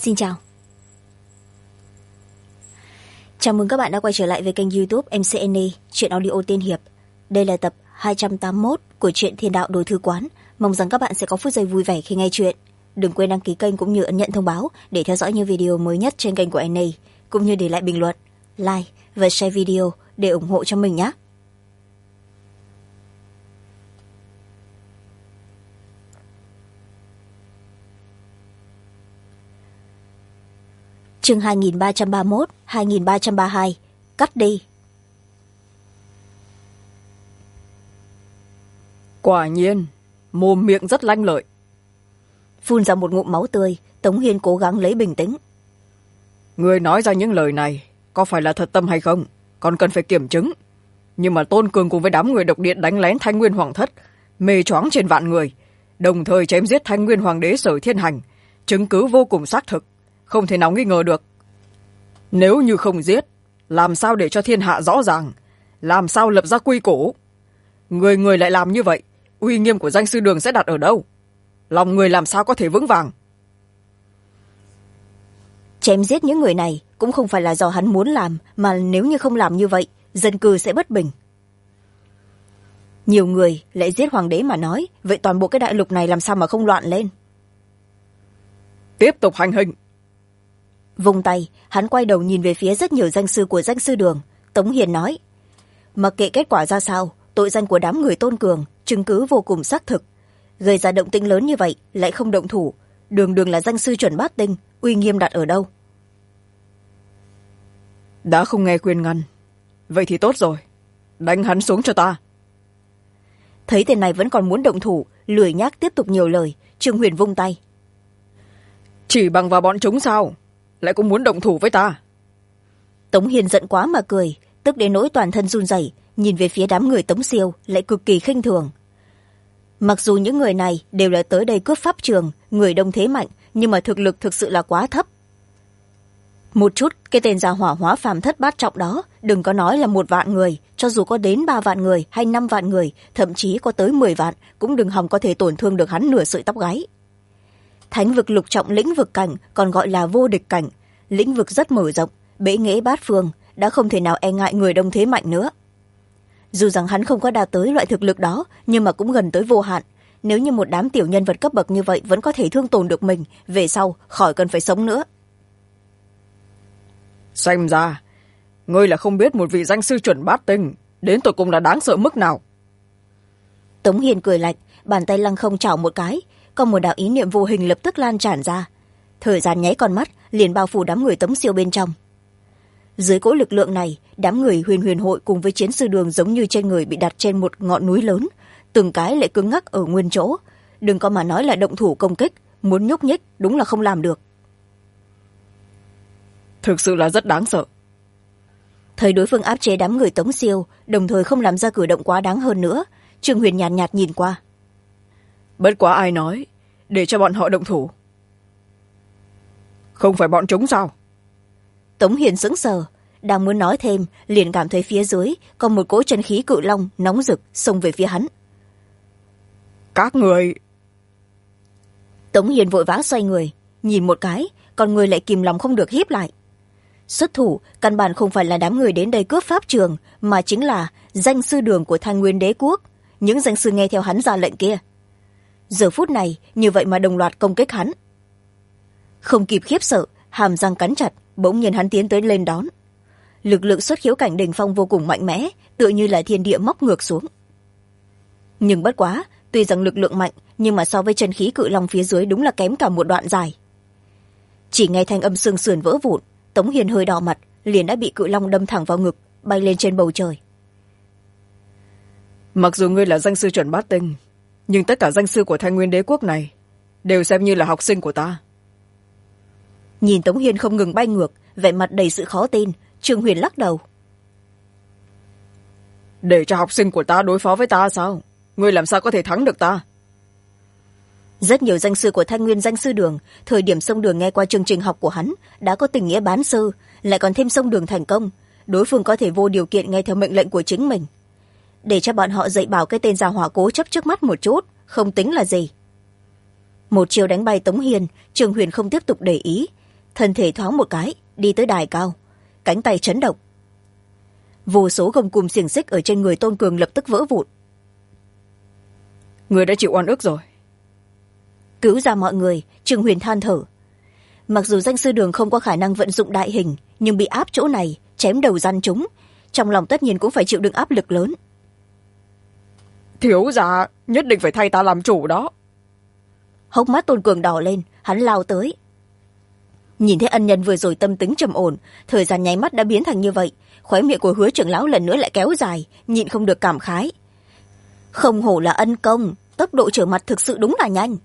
Xin chào. Chào mừng các bạn đã quay trở lại với kênh YouTube MCNE Truyện Audio Tiên Hiệp. Đây là tập 281 của truyện Thiên Đạo Đồ Thư Quán. Mong rằng các bạn sẽ có phút giây vui vẻ khi nghe chuyện. Đừng quên đăng ký kênh cũng như ấn nhận thông báo để theo dõi những video mới nhất trên kênh của NA, cũng như để lại bình luận, like và share video để ủng hộ cho mình nhé. Chương 2331, 2332. Cắt đi. Quả nhiên, mồm miệng rất lanh lợi. Phun ra một ngụm máu tươi, Tống Hiên cố gắng lấy bình tĩnh. Người nói ra những lời này có phải là thật tâm hay không, còn cần phải kiểm chứng. Nhưng mà Tôn Cường cùng với đám người độc điện đánh lén Thanh Nguyên Hoàng thất, mê choáng trên vạn người, đồng thời chém giết Thanh Nguyên Hoàng đế Sở Thiên Hành, chứng cứ vô cùng xác thực, không thể nào nghi ngờ được. Nếu như không giết, làm sao để cho thiên hạ rõ ràng, làm sao lập ra quy củ? Người người lại làm như vậy, uy nghiêm của danh sư đường sẽ đặt ở đâu? Lòng người làm sao có thể vững vàng? Chém giết những người này cũng không phải là do hắn muốn làm, mà nếu như không làm như vậy, dân cư sẽ bất bình. Nhiều người lại giết hoàng đế mà nói, vậy toàn bộ cái đại lục này làm sao mà không loạn lên? Tiếp tục hành hình. Vung tay, hắn quay đầu nhìn về phía rất nhiều danh sư của danh sư đường. Tống Hiền nói, mặc kệ kết quả ra sao, tội danh của đám người Tôn Cường chứng cứ vô cùng xác thực, gây ra động tĩnh lớn như vậy lại không động thủ, đường đường là danh sư chuẩn bát tinh, uy nghiêm đặt ở đâu? Đã không nghe khuyên ngăn, vậy thì tốt rồi, đánh hắn xuống cho ta. Thấy tên này vẫn còn muốn động thủ, lười nhác tiếp tục nhiều lời, Trương Huyền vung tay. Chỉ bằng vào bọn chúng sao lại cũng muốn động thủ với ta? Tống Hiền giận quá mà cười, tức đến nỗi toàn thân run rẩy, nhìn về phía đám người Tống Siêu lại cực kỳ khinh thường. Mặc dù những người này đều là tới đây cướp pháp trường, người đông thế mạnh, nhưng mà thực lực thực sự là quá thấp. Một chút cái tên gia hỏa hóa phàm thất bát trọng đó, đừng có nói là 1 vạn người, cho dù có đến 3 vạn người hay 5 vạn người, thậm chí có tới 10 vạn, cũng đừng hòng có thể tổn thương được hắn nửa sợi tóc gáy. Thánh vực lục trọng lĩnh vực cảnh còn gọi là vô địch cảnh, lĩnh vực rất mở rộng, bể nghễ bát phương, đã không thể nào e ngại người đông thế mạnh nữa. Dù rằng hắn không có đạt tới loại thực lực đó, nhưng mà cũng gần tới vô hạn. Nếu như một đám tiểu nhân vật cấp bậc như vậy vẫn có thể thương tổn được mình, về sau khỏi cần phải sống nữa. Xem ra ngươi là không biết một vị danh sư chuẩn bát tinh đến tột cùng là đáng sợ mức nào. Tống Hiền cười lạnh, bàn tay lăng không chảo một cái, còn một đạo ý niệm vô hình lập tức lan tràn ra. Thời gian nháy con mắt liền bao phủ đám người Tống Siêu bên trong. Dưới cỗ lực lượng này, đám người huyền huyền hội cùng với chiến sư đường giống như trên người bị đặt trên một ngọn núi lớn, từng cái lại cứng ngắc ở nguyên chỗ, đừng có mà nói là động thủ công kích, muốn nhúc nhích đúng là không làm được. Thực sự là rất đáng sợ. Thấy đối phương áp chế đám người Tống Siêu, đồng thời không làm ra cử động quá đáng hơn nữa, Trương Huyền nhàn nhạt nhìn qua. Bất quá ai nói để cho bọn họ động thủ? Không phải bọn chúng sao? Tống Hiền sững sờ, đang muốn nói thêm liền cảm thấy phía dưới có một cỗ chân khí cự long nóng rực xông về phía hắn. Các người... Tống Hiền vội vã xoay người, nhìn một cái, còn người lại kìm lòng không được híp lại. Xuất thủ căn bản không phải là đám người đến đây cướp pháp trường, mà chính là danh sư đường của Thanh Nguyên đế quốc, những danh sư nghe theo hắn ra lệnh kia. Giờ phút này như vậy mà đồng loạt công kích hắn. Không kịp khiếp sợ, hàm răng cắn chặt, bỗng nhiên hắn tiến tới lên đón. Lực lượng xuất khiếu cảnh đỉnh phong vô cùng mạnh mẽ, tựa như là thiên địa móc ngược xuống. Nhưng bất quá, tuy rằng lực lượng mạnh, nhưng mà so với chân khí cự long phía dưới đúng là kém cả một đoạn dài. Chỉ nghe thanh âm xương sườn vỡ vụn, Tống Hiền hơi đỏ mặt, liền đã bị cự long đâm thẳng vào ngực, bay lên trên bầu trời. Mặc dù ngươi là danh sư chuẩn bát tinh, nhưng tất cả danh sư của Thanh Nguyên đế quốc này đều xem như là học sinh của ta. Nhìn Tống Hiền không ngừng bay ngược, vẻ mặt đầy sự khó tin, Trương Huyền lắc đầu. Để cho học sinh của ta đối phó với ta sao? Ngươi làm sao có thể thắng được ta? Rất nhiều danh sư của Thanh Nguyên danh sư đường, thời điểm sông đường nghe qua chương trình học của hắn, đã có tình nghĩa bán sư, lại còn thêm sông đường thành công, đối phương có thể vô điều kiện nghe theo mệnh lệnh của chính mình. Để cho bọn họ dạy bảo cái tên gia hỏa cố chấp trước mắt một chút, không tính là gì. Một chiều đánh bay Tống Hiền, Trường Huyền không tiếp tục để ý, thân thể thoáng một cái đi tới đài cao, cánh tay chấn động. Vô số gông cùm xiềng xích ở trên người Tôn Cường lập tức vỡ vụn. Người đã chịu oan ức rồi. Cứu ra mọi người, Trương Huyền than thở. Mặc dù danh sư đường không có khả năng vận dụng đại hình, nhưng bị áp chỗ này, chém đầu răn chúng, trong lòng tất nhiên cũng phải chịu đựng áp lực lớn. Thiếu gia nhất định phải thay ta làm chủ đó. Hốc mắt Tôn Cường đỏ lên, hắn lao tới. Nhìn thấy ân nhân vừa rồi tâm tính trầm ổn, thời gian nháy mắt đã biến thành như vậy, khóe miệng của Hứa trưởng lão lần nữa lại kéo dài, nhịn không được cảm khái. Không hổ là ân công, tốc độ trở mặt thực sự đúng là nhanh.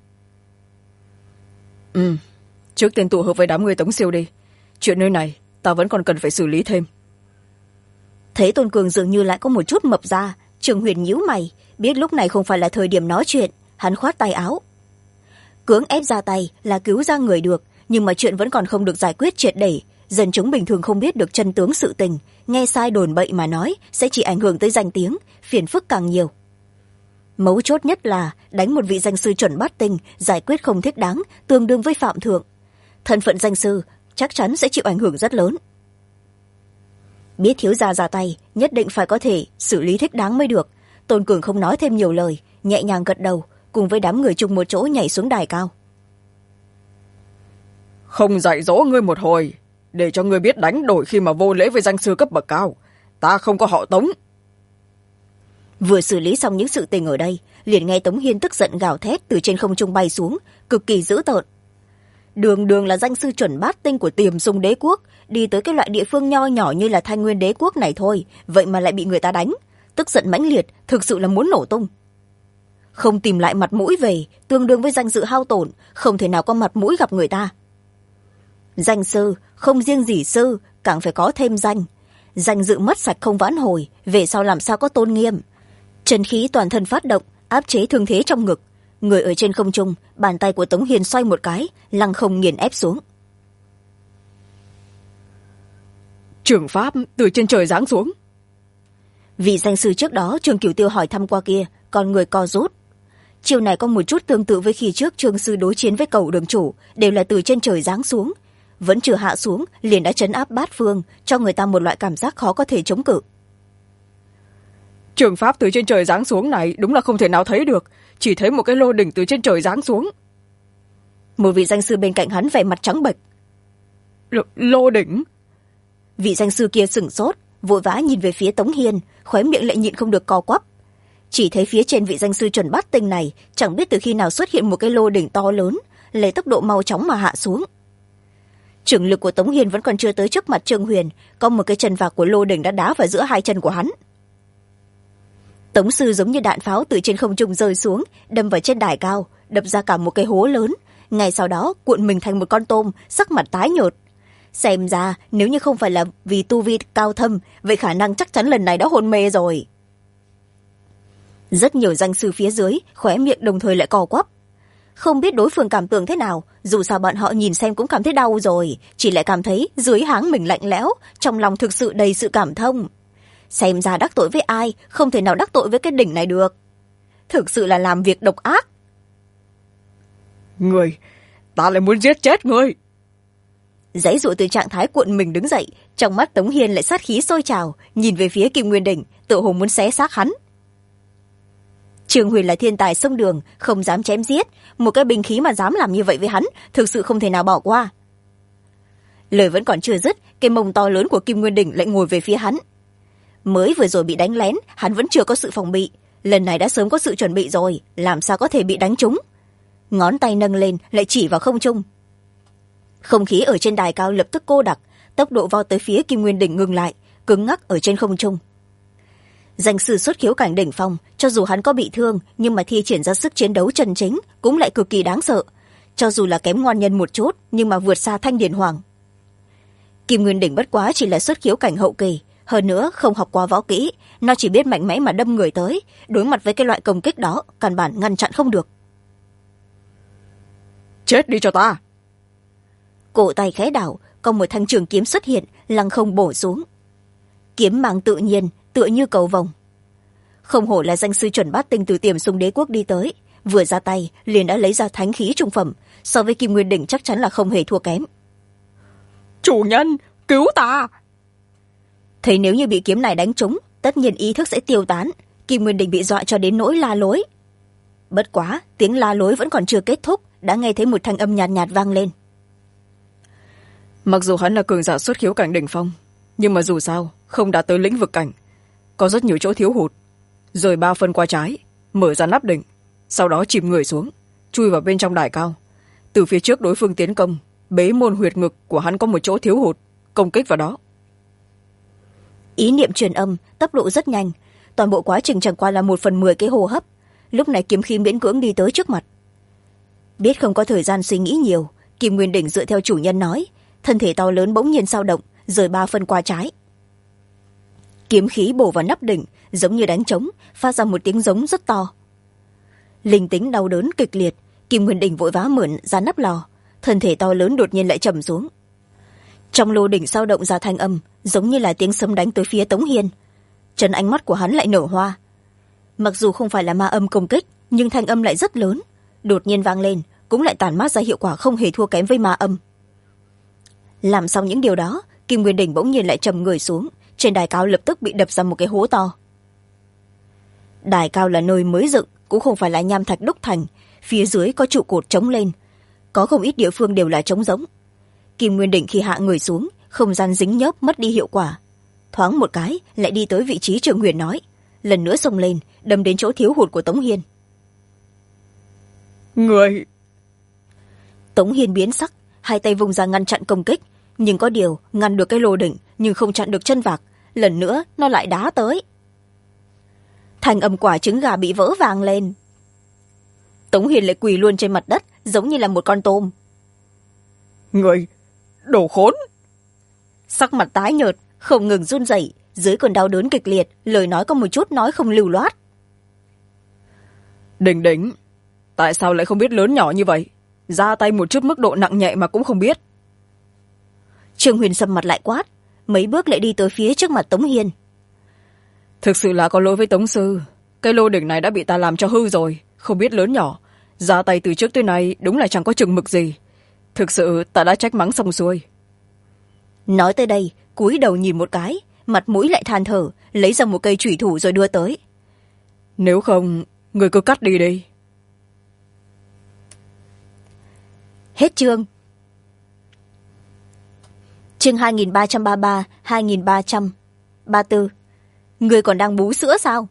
Trước tiên tụ hợp với đám người Tống Siêu đi, chuyện nơi này ta vẫn còn cần phải xử lý thêm. Thấy Tôn Cường dường như lại có một chút mập ra, Trương Huyền nhíu mày, biết lúc này không phải là thời điểm nói chuyện, hắn khoát tay áo. Cưỡng ép ra tay là cứu ra người được, nhưng mà chuyện vẫn còn không được giải quyết triệt để, dân chúng bình thường không biết được chân tướng sự tình, nghe sai đồn bậy mà nói sẽ chỉ ảnh hưởng tới danh tiếng, phiền phức càng nhiều. Mấu chốt nhất là đánh một vị danh sư chuẩn bát tinh, giải quyết không thích đáng, tương đương với phạm thượng. Thân phận danh sư chắc chắn sẽ chịu ảnh hưởng rất lớn. Biết thiếu gia ra tay, nhất định phải có thể xử lý thích đáng mới được. Tôn Cường không nói thêm nhiều lời, nhẹ nhàng gật đầu, cùng với đám người chung một chỗ nhảy xuống đài cao. Không dạy dỗ ngươi một hồi, để cho ngươi biết đánh đổi khi mà vô lễ với danh sư cấp bậc cao. Ta không có họ Tống. Vừa xử lý xong những sự tình ở đây, liền nghe Tống Hiên tức giận gào thét từ trên không trung bay xuống, cực kỳ dữ tợn. Đường đường là danh sư chuẩn bát tinh của Tiềm Dung đế quốc, đi tới cái loại địa phương nho nhỏ như là Thanh Nguyên đế quốc này thôi, vậy mà lại bị người ta đánh, tức giận mãnh liệt, thực sự là muốn nổ tung. Không tìm lại mặt mũi về, tương đương với danh dự hao tổn, không thể nào có mặt mũi gặp người ta. Danh sư không riêng gì sư, càng phải có thêm danh. Danh dự mất sạch không vãn hồi, về sau làm sao có tôn nghiêm. Chân khí toàn thân phát động, áp chế thương thế trong ngực. Người ở trên không trung, bàn tay của Tống Hiền xoay một cái, lăng không nghiền ép xuống. Trưởng pháp từ trên trời giáng xuống. Vị danh sư trước đó Trương Cửu Tiêu hỏi thăm qua kia, còn người co rút. Chiều này có một chút tương tự với khi trước Trương sư đối chiến với Cẩu đường chủ, đều là từ trên trời giáng xuống. Vẫn chưa hạ xuống, liền đã trấn áp bát phương, cho người ta một loại cảm giác khó có thể chống cự. Trường pháp từ trên trời giáng xuống này đúng là không thể nào thấy được, chỉ thấy một cái lô đỉnh từ trên trời giáng xuống. Một vị danh sư bên cạnh hắn vẻ mặt trắng bệch. Lô đỉnh? Vị danh sư kia sửng sốt, vội vã nhìn về phía Tống Hiên, khóe miệng lại nhịn không được co quắp. Chỉ thấy phía trên vị danh sư chuẩn bát tinh này chẳng biết từ khi nào xuất hiện một cái lô đỉnh to lớn, lấy tốc độ mau chóng mà hạ xuống. Trưởng lực của Tống Hiên vẫn còn chưa tới trước mặt Trương Huyền, có một cái chân vạc của lô đỉnh đã đá vào giữa hai chân của hắn. Tống sư giống như đạn pháo từ trên không trung rơi xuống, đâm vào trên đài cao, đập ra cả một cái hố lớn, ngay sau đó cuộn mình thành một con tôm, sắc mặt tái nhợt. Xem ra nếu như không phải là vì tu vi cao thâm, vậy khả năng chắc chắn lần này đã hôn mê rồi. Rất nhiều danh sư phía dưới khóe miệng đồng thời lại co quắp. Không biết đối phương cảm tưởng thế nào, dù sao bọn họ nhìn xem cũng cảm thấy đau rồi, chỉ lại cảm thấy dưới háng mình lạnh lẽo, trong lòng thực sự đầy sự cảm thông. Xem ra đắc tội với ai, không thể nào đắc tội với cái đỉnh này được. Thực sự là làm việc độc ác. Người, ta lại muốn giết chết người. Giãy giụa từ trạng thái cuộn mình đứng dậy, trong mắt Tống Hiên lại sát khí sôi trào, nhìn về phía Kim Nguyên Đỉnh, tựa hồ muốn xé xác hắn. Trương Huyền là thiên tài sông đường, không dám chém giết, một cái binh khí mà dám làm như vậy với hắn, thực sự không thể nào bỏ qua. Lời vẫn còn chưa dứt, cái mông to lớn của Kim Nguyên Đỉnh lại ngồi về phía hắn. Mới vừa rồi bị đánh lén, hắn vẫn chưa có sự phòng bị, lần này đã sớm có sự chuẩn bị rồi, làm sao có thể bị đánh trúng. Ngón tay nâng lên lại chỉ vào không trung. Không khí ở trên đài cao lập tức cô đặc, tốc độ vào tới phía Kim Nguyên Đỉnh ngừng lại, cứng ngắc ở trên không trung. Danh sư xuất khiếu cảnh đỉnh phong, cho dù hắn có bị thương nhưng mà thi triển ra sức chiến đấu chân chính cũng lại cực kỳ đáng sợ, cho dù là kém ngoan nhân một chút nhưng mà vượt xa Thanh Điền Hoàng. Kim Nguyên Đỉnh bất quá chỉ là xuất khiếu cảnh hậu kỳ, hơn nữa không học qua võ kỹ, nó chỉ biết mạnh mẽ mà đâm người tới, đối mặt với cái loại công kích đó căn bản ngăn chặn không được. Chết đi cho ta. Cổ tay khẽ đảo, còn một thanh trường kiếm xuất hiện, lăng không bổ xuống. Kiếm mang tự nhiên, tựa như cầu vồng. Không hổ là danh sư chuẩn bát tinh từ Tiềm Xung đế quốc đi tới, vừa ra tay liền đã lấy ra thánh khí trung phẩm, so với Kim Nguyên Đỉnh chắc chắn là không hề thua kém. Chủ nhân, cứu ta! Thấy nếu như bị kiếm này đánh trúng, tất nhiên ý thức sẽ tiêu tán. Kim Nguyên Đình bị dọa cho đến nỗi la lối. Bất quá, tiếng la lối vẫn còn chưa kết thúc, đã nghe thấy một thanh âm nhạt nhạt vang lên. Mặc dù hắn là cường giả xuất khiếu cảnh đỉnh phong, nhưng mà dù sao không đạt tới lĩnh vực cảnh, có rất nhiều chỗ thiếu hụt. Rồi 3 phân qua trái, mở ra nắp đỉnh, sau đó chìm người xuống, chui vào bên trong đài cao. Từ phía trước đối phương tiến công, bế môn huyệt ngực của hắn có một chỗ thiếu hụt, công kích vào đó. Ý niệm truyền âm, tốc độ rất nhanh, toàn bộ quá trình chẳng qua là 1/10 cái hô hấp. Lúc này kiếm khí miễn cưỡng đi tới trước mặt. Biết không có thời gian suy nghĩ nhiều, Kim Nguyên Đỉnh dựa theo chủ nhân nói, thân thể to lớn bỗng nhiên sao động, rời 3 phân qua trái. Kiếm khí bổ vào nắp đỉnh, giống như đánh trống, phát ra một tiếng giống rất to. Linh tính đau đớn kịch liệt, Kim Nguyên Đỉnh vội vã mượn ra nắp lò, thân thể to lớn đột nhiên lại trầm xuống. Trong lô đỉnh sao động ra thanh âm, giống như là tiếng sấm đánh tới phía Tống Hiên. Trần ánh mắt của hắn lại nở hoa. Mặc dù không phải là ma âm công kích, nhưng thanh âm lại rất lớn, đột nhiên vang lên, cũng lại tản mát ra hiệu quả không hề thua kém với ma âm. Làm xong những điều đó, Kim Nguyên Đỉnh bỗng nhiên lại trầm người xuống, trên đài cao lập tức bị đập ra một cái hố to. Đài cao là nơi mới dựng, cũng không phải là nham thạch đúc thành, phía dưới có trụ cột chống lên, có không ít địa phương đều là trống rỗng. Kim Nguyên Đỉnh khi hạ người xuống, không gian dính nhớp mất đi hiệu quả, thoáng một cái lại đi tới vị trí Trường Huyền nói, lần nữa xông lên, đâm đến chỗ thiếu hụt của Tống Hiên. Người! Tống Hiên biến sắc, hai tay vùng ra ngăn chặn công kích, nhưng có điều ngăn được cái lô đỉnh nhưng không chặn được chân vạc, lần nữa nó lại đá tới. Thành âm quả trứng gà bị vỡ vàng lên. Tống Hiên lại quỳ luôn trên mặt đất, giống như là một con tôm. Người! Đồ khốn! Sắc mặt tái nhợt, không ngừng run rẩy, dưới cơn đau đớn kịch liệt, lời nói có một chút nói không lưu loát. Đỉnh đỉnh, tại sao lại không biết lớn nhỏ như vậy? Ra tay một chút mức độ nặng nhẹ mà cũng không biết. Trương Huyền sầm mặt lại quát, mấy bước lại đi tới phía trước mặt Tống Hiên. Thực sự là có lỗi với Tống sư, cái lô đỉnh này đã bị ta làm cho hư rồi, không biết lớn nhỏ. Ra tay từ trước tới nay đúng là chẳng có chừng mực gì. Thực sự ta đã trách mắng xong xuôi. Nói tới đây, cúi đầu nhìn một cái, mặt mũi lại than thở, lấy ra một cây chủy thủ rồi đưa tới. Nếu không, người cứ cắt đi đi. Hết chương. Chương 2333, 2334. Người còn đang bú sữa sao?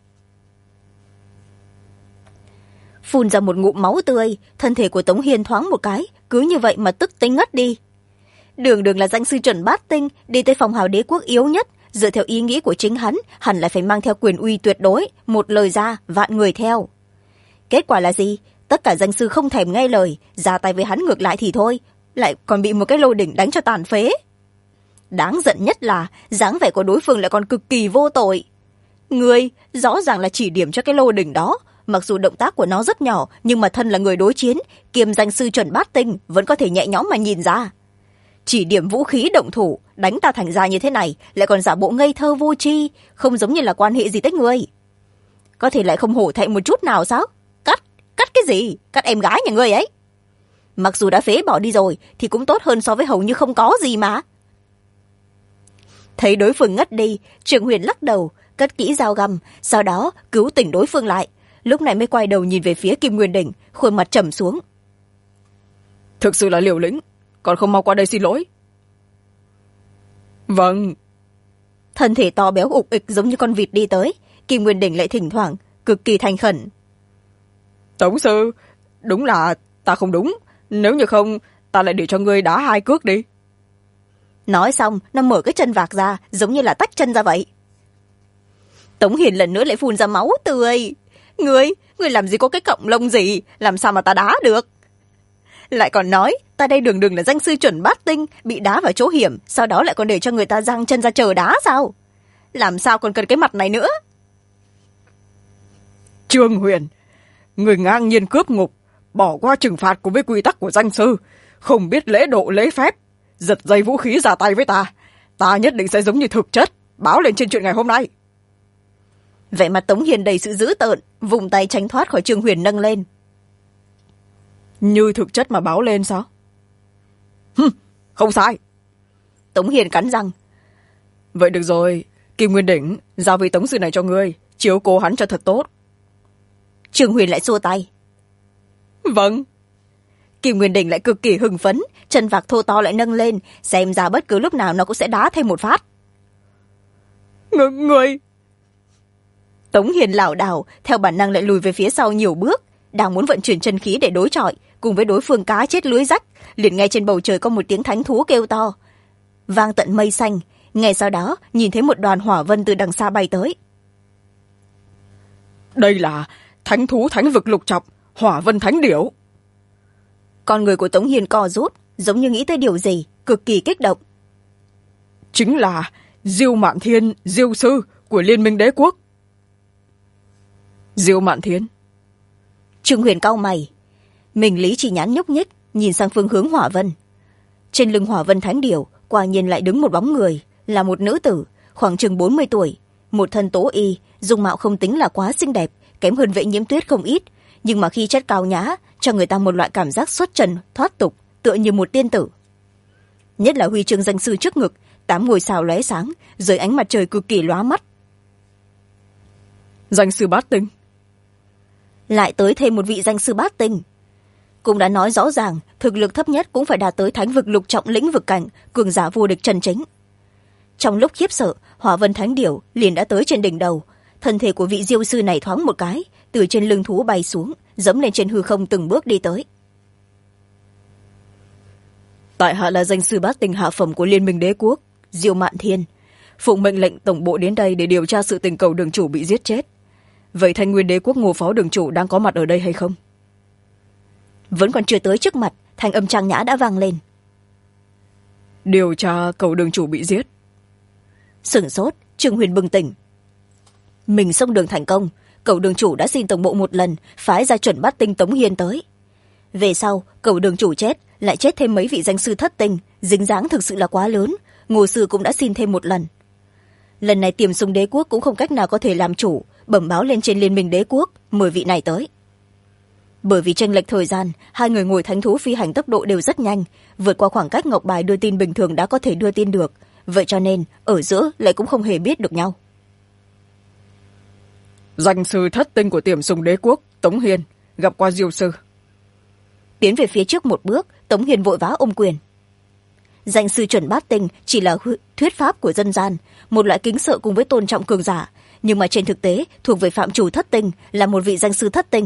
Phun ra một ngụm máu tươi, thân thể của Tống Hiên thoáng một cái, cứ như vậy mà tức tính ngất đi. Đường đường là danh sư chuẩn bát tinh, đi tới phòng hào đế quốc yếu nhất, dựa theo ý nghĩ của chính hắn, hẳn lại phải mang theo quyền uy tuyệt đối, một lời ra, vạn người theo. Kết quả là gì? Tất cả danh sư không thèm nghe lời, ra tay với hắn ngược lại thì thôi, lại còn bị một cái lô đỉnh đánh cho tàn phế. Đáng giận nhất là dáng vẻ của đối phương lại còn cực kỳ vô tội. Người rõ ràng là chỉ điểm cho cái lô đỉnh đó, mặc dù động tác của nó rất nhỏ, nhưng mà thân là người đối chiến, kiêm danh sư chuẩn bát tinh, vẫn có thể nhẹ nhõm mà nhìn ra. Chỉ điểm vũ khí động thủ, đánh ta thành ra như thế này, lại còn giả bộ ngây thơ vô tri, không giống như là quan hệ gì tới ngươi. Có thể lại không hổ thẹn một chút nào sao? Cắt cái gì? Cắt em gái nhà ngươi ấy. Mặc dù đã phế bỏ đi rồi, thì cũng tốt hơn so với hầu như không có gì mà. Thấy đối phương ngất đi, Trường Huyền lắc đầu, cất kỹ dao găm, sau đó cứu tỉnh đối phương lại. Lúc này mới quay đầu nhìn về phía Kim Nguyên Đỉnh, khuôn mặt trầm xuống. Thực sự là liều lĩnh, còn không mau qua đây xin lỗi. Vâng. Thân thể to béo ục ịch giống như con vịt đi tới, Kim Nguyên Đỉnh lại thỉnh thoảng cực kỳ thành khẩn. Tống sư, đúng là ta không đúng, nếu như không ta lại để cho ngươi đá 2 cước đi. Nói xong nó mở cái chân vạc ra, giống như là tách chân ra vậy. Tống Hiền lần nữa lại phun ra máu tươi. Ngươi làm gì có cái cọng lông gì, làm sao mà ta đá được? Lại còn nói ta đây đường đường là danh sư chuẩn bát tinh, bị đá vào chỗ hiểm, sau đó lại còn để cho người ta giang chân ra chờ đá sao? Làm sao còn cần cái mặt này nữa? Trương Huyền, người ngang nhiên cướp ngục, bỏ qua trừng phạt của với quy tắc của danh sư, không biết lễ độ lễ phép, giật dây vũ khí ra tay với ta nhất định sẽ giống như thực chất báo lên trên chuyện ngày hôm nay. Vẻ mặt Tống Hiền đầy sự dữ tợn, vùng tay tránh thoát khỏi Trương Huyền nâng lên. Như thực chất mà báo lên sao? Không sai. Tống Hiền cắn răng. Vậy được rồi, Kim Nguyên Đỉnh giao vị tống sư này cho ngươi, chiếu cố hắn cho thật tốt. Trương Huyền lại xua tay. Vâng. Kim Nguyên Đỉnh lại cực kỳ hưng phấn, chân vạc thô to lại nâng lên, xem ra bất cứ lúc nào nó cũng sẽ đá thêm một phát. Ngươi. Tống Hiền lảo đảo, theo bản năng lại lùi về phía sau nhiều bước, đang muốn vận chuyển chân khí để đối chọi cùng với đối phương cá chết lưới rách, liền nghe trên bầu trời có một tiếng thánh thú kêu to, vang tận mây xanh. Ngay sau đó nhìn thấy một đoàn hỏa vân từ đằng xa bay tới. Đây là thánh thú thánh vực lục trọng, hỏa vân thánh điểu. Con người của Tống Hiền co rút, giống như nghĩ tới điều gì, cực kỳ kích động. Chính là Diêu Mạn Thiên, Diêu sư của Liên minh đế quốc. Diêu Mạn Thiên. Trương Huyền cau mày, mình lý chỉ nhãn nhúc nhích nhìn sang phương hướng hỏa vân. Trên lưng hỏa vân thánh điểu quả nhiên lại đứng một bóng người, là một nữ tử khoảng chừng 40 tuổi, một thân tố y, dung mạo không tính là quá xinh đẹp, kém hơn Vệ Nhiễm Tuyết không ít, nhưng mà khi chất cao nhã cho người ta một loại cảm giác xuất trần thoát tục, tựa như một tiên tử. Nhất là huy chương danh sư trước ngực, 8 ngôi sao lóe sáng dưới ánh mặt trời cực kỳ lóa mắt. Danh sư bát tinh. Lại tới thêm một vị danh sư bát tinh. Cũng đã nói rõ ràng thực lực thấp nhất cũng phải đạt tới thánh vực lục trọng lĩnh vực cảnh, cường giả vô địch chân chính. Trong lúc khiếp sợ, hỏa vân thánh điểu liền đã tới trên đỉnh đầu. Thân thể của vị diêu sư này thoáng một cái, từ trên lưng thú bay xuống, dẫm lên trên hư không từng bước đi tới. Tại hạ là danh sư bát tinh hạ phẩm của Liên minh đế quốc, Diêu Mạn Thiên, phụng mệnh lệnh tổng bộ đến đây để điều tra sự tình cầu đường chủ bị giết chết. Vậy Thanh Nguyên đế quốc Ngô phó đường chủ đang có mặt ở đây hay không? Vẫn còn chưa tới trước mặt, thanh âm trang nhã đã vang lên. Điều tra cầu đường chủ bị giết. Sửng sốt, Trương Huyền bừng tỉnh. Mình xông đường thành công, cầu đường chủ đã xin tổng bộ một lần phái ra chuẩn bát tinh Tống Hiên tới. Về sau cầu đường chủ chết, lại chết thêm mấy vị danh sư thất tinh, dính dáng thực sự là quá lớn. Ngô sư cũng đã xin thêm một lần. Lần này Tiềm Sung đế quốc cũng không cách nào có thể làm chủ, bẩm báo lên trên Liên minh đế quốc mời vị này tới. Bởi vì chênh lệch thời gian, hai người ngồi thánh thú phi hành tốc độ đều rất nhanh, vượt qua khoảng cách ngọc bài đưa tin bình thường đã có thể đưa tin được, vậy cho nên ở giữa lại cũng không hề biết được nhau. Danh sư thất tinh của Tiềm Sung đế quốc Tống Hiên gặp qua Diêu sư. Tiến về phía trước một bước, Tống Hiên vội vã ôm quyền. Danh sư chuẩn bát tinh chỉ là thuyết pháp của dân gian, một loại kính sợ cùng với tôn trọng cường giả, nhưng mà trên thực tế thuộc về phạm chủ thất tinh, là một vị danh sư thất tinh.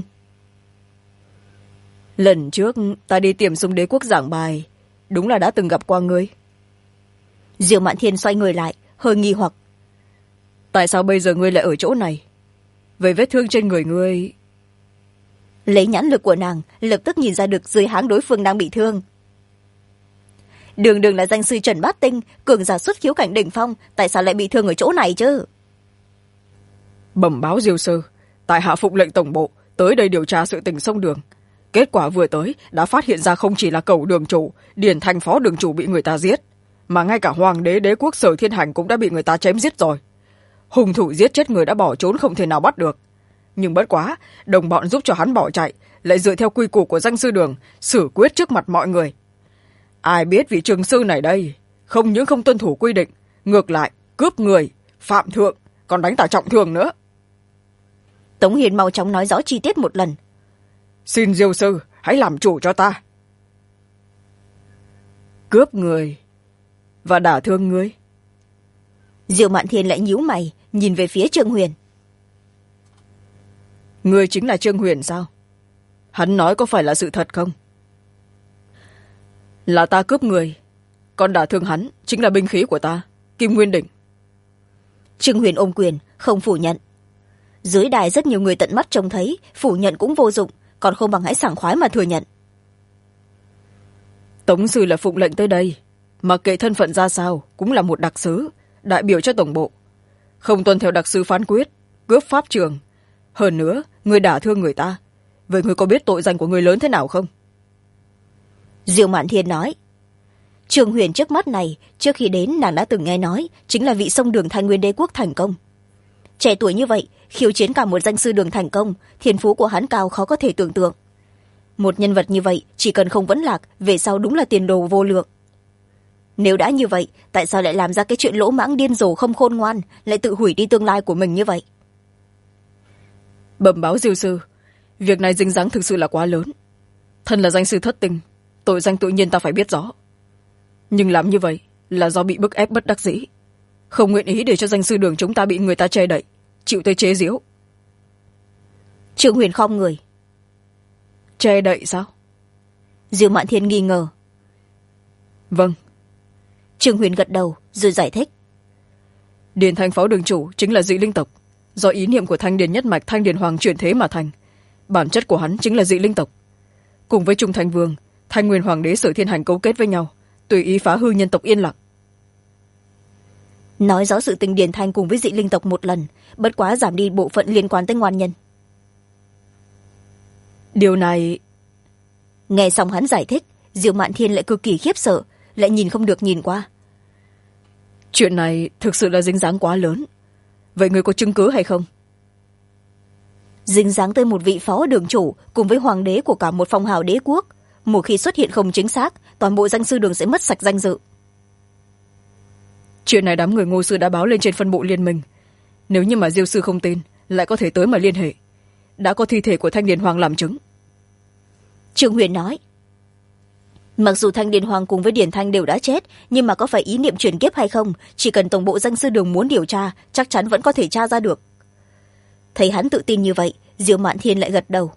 Lần trước ta đi Tiềm Sung đế quốc giảng bài, đúng là đã từng gặp qua ngươi. Diêu Mạn Thiên xoay người lại, hơi nghi hoặc. Tại sao bây giờ ngươi lại ở chỗ này? Về vết thương trên người ngươi... Lấy nhãn lực của nàng, lập tức nhìn ra được dưới háng đối phương đang bị thương. Đường đường là danh sư chuẩn bát tinh, cường giả xuất khiếu cảnh đỉnh phong, tại sao lại bị thương ở chỗ này chứ? Bẩm báo Diêu sư, tại hạ phụng lệnh tổng bộ tới đây điều tra sự tình sông đường. Kết quả vừa tới đã phát hiện ra không chỉ là cầu đường chủ, Điền Thành phó đường chủ bị người ta giết, mà ngay cả hoàng đế đế quốc Sở Thiên Hành cũng đã bị người ta chém giết rồi. Hung thủ giết chết người đã bỏ trốn, không thể nào bắt được. Nhưng bất quá, đồng bọn giúp cho hắn bỏ chạy, lại dựa theo quy củ của danh sư đường xử quyết trước mặt mọi người. Ai biết vị trường sư này đây không những không tuân thủ quy định, ngược lại cướp người, phạm thượng, còn đánh ta trọng thương nữa. Tống Hiền mau chóng nói rõ chi tiết một lần. Xin Diêu sư hãy làm chủ cho ta. Cướp người và đả thương ngươi? Diêu Mạn Thiên lại nhíu mày nhìn về phía Trương Huyền. Ngươi chính là Trương Huyền sao? Hắn nói có phải là sự thật không? Là ta cướp người, còn đả thương hắn chính là binh khí của ta, Kim Nguyên Đỉnh. Trương Huyền ôm quyền không phủ nhận. Dưới đài rất nhiều người tận mắt trông thấy, phủ nhận cũng vô dụng, còn không bằng hãy sảng khoái mà thừa nhận. Tống sư là phụng lệnh tới đây, mặc kệ thân phận ra sao cũng là một đặc sứ, đại biểu cho tổng bộ. Không tuân theo đặc sứ phán quyết, cướp pháp trường. Hơn nữa, người đả thương người ta, vậy người có biết tội danh của người lớn thế nào không? Diêu Mạn Thiên nói. Trương Huyền trước mắt này, trước khi đến nàng đã từng nghe nói, chính là vị xông đường Thanh Nguyên đế quốc thành công. Trẻ tuổi như vậy, khiêu chiến cả một danh sư đường thành công, thiên phú của hắn cao khó có thể tưởng tượng. Một nhân vật như vậy, chỉ cần không vấn lạc, về sau đúng là tiền đồ vô lượng. nếu đã như vậy tại sao lại làm ra cái chuyện lỗ mãng điên rồ không khôn ngoan, lại tự hủy đi tương lai của mình như vậy? Bẩm báo Diêu sư, việc này dính dáng thực sự là quá lớn. Thân là danh sư thất tình, tội danh tự nhiên ta phải biết rõ, nhưng làm như vậy là do bị bức ép bất đắc dĩ, không nguyện ý để cho danh sư đường chúng ta bị người ta che đậy, chịu tới chế giễu. Trương Huyền khom người. Che đậy sao? Diêu Mạn Thiên nghi ngờ. Vâng. Trương Huyền gật đầu rồi giải thích. Điền Thanh phó đường chủ chính là dị linh tộc, do ý niệm của Thanh Điền nhất mạch Thanh Điền Hoàng chuyển thế mà thành. Bản chất của hắn chính là dị linh tộc. Cùng với Trung Thanh Vương, Thanh Nguyên Hoàng đế Sở Thiên Hành cấu kết với nhau, tùy ý phá hư nhân tộc yên lặng. Nói rõ sự tình Điền Thanh cùng với dị linh tộc một lần, bất quá giảm đi bộ phận liên quan tới ngoan nhân. Điều này... Nghe xong hắn giải thích, Diêu Mạn Thiên lại cực kỳ khiếp sợ, lại nhìn không được nhìn qua. Chuyện này thực sự là dính dáng quá lớn. Vậy người có chứng cứ hay không? Dính dáng tới một vị phó đường chủ cùng với hoàng đế của cả một phong hào đế quốc. Một khi xuất hiện không chính xác, toàn bộ danh sư đường sẽ mất sạch danh dự. Chuyện này đám người Ngô sư đã báo lên trên phân bộ liên minh. Nếu như mà Diêu sư không tin, lại có thể tới mà liên hệ. Đã có thi thể của Thanh Điền Hoàng làm chứng. Trương Huyền nói. Mặc dù Thanh Điền Hoàng cùng với Điền Thanh đều đã chết, nhưng mà có phải ý niệm chuyển kiếp hay không, chỉ cần tổng bộ danh sư đường muốn điều tra, chắc chắn vẫn có thể tra ra được. Thấy hắn tự tin như vậy, Diêu Mạn Thiên lại gật đầu.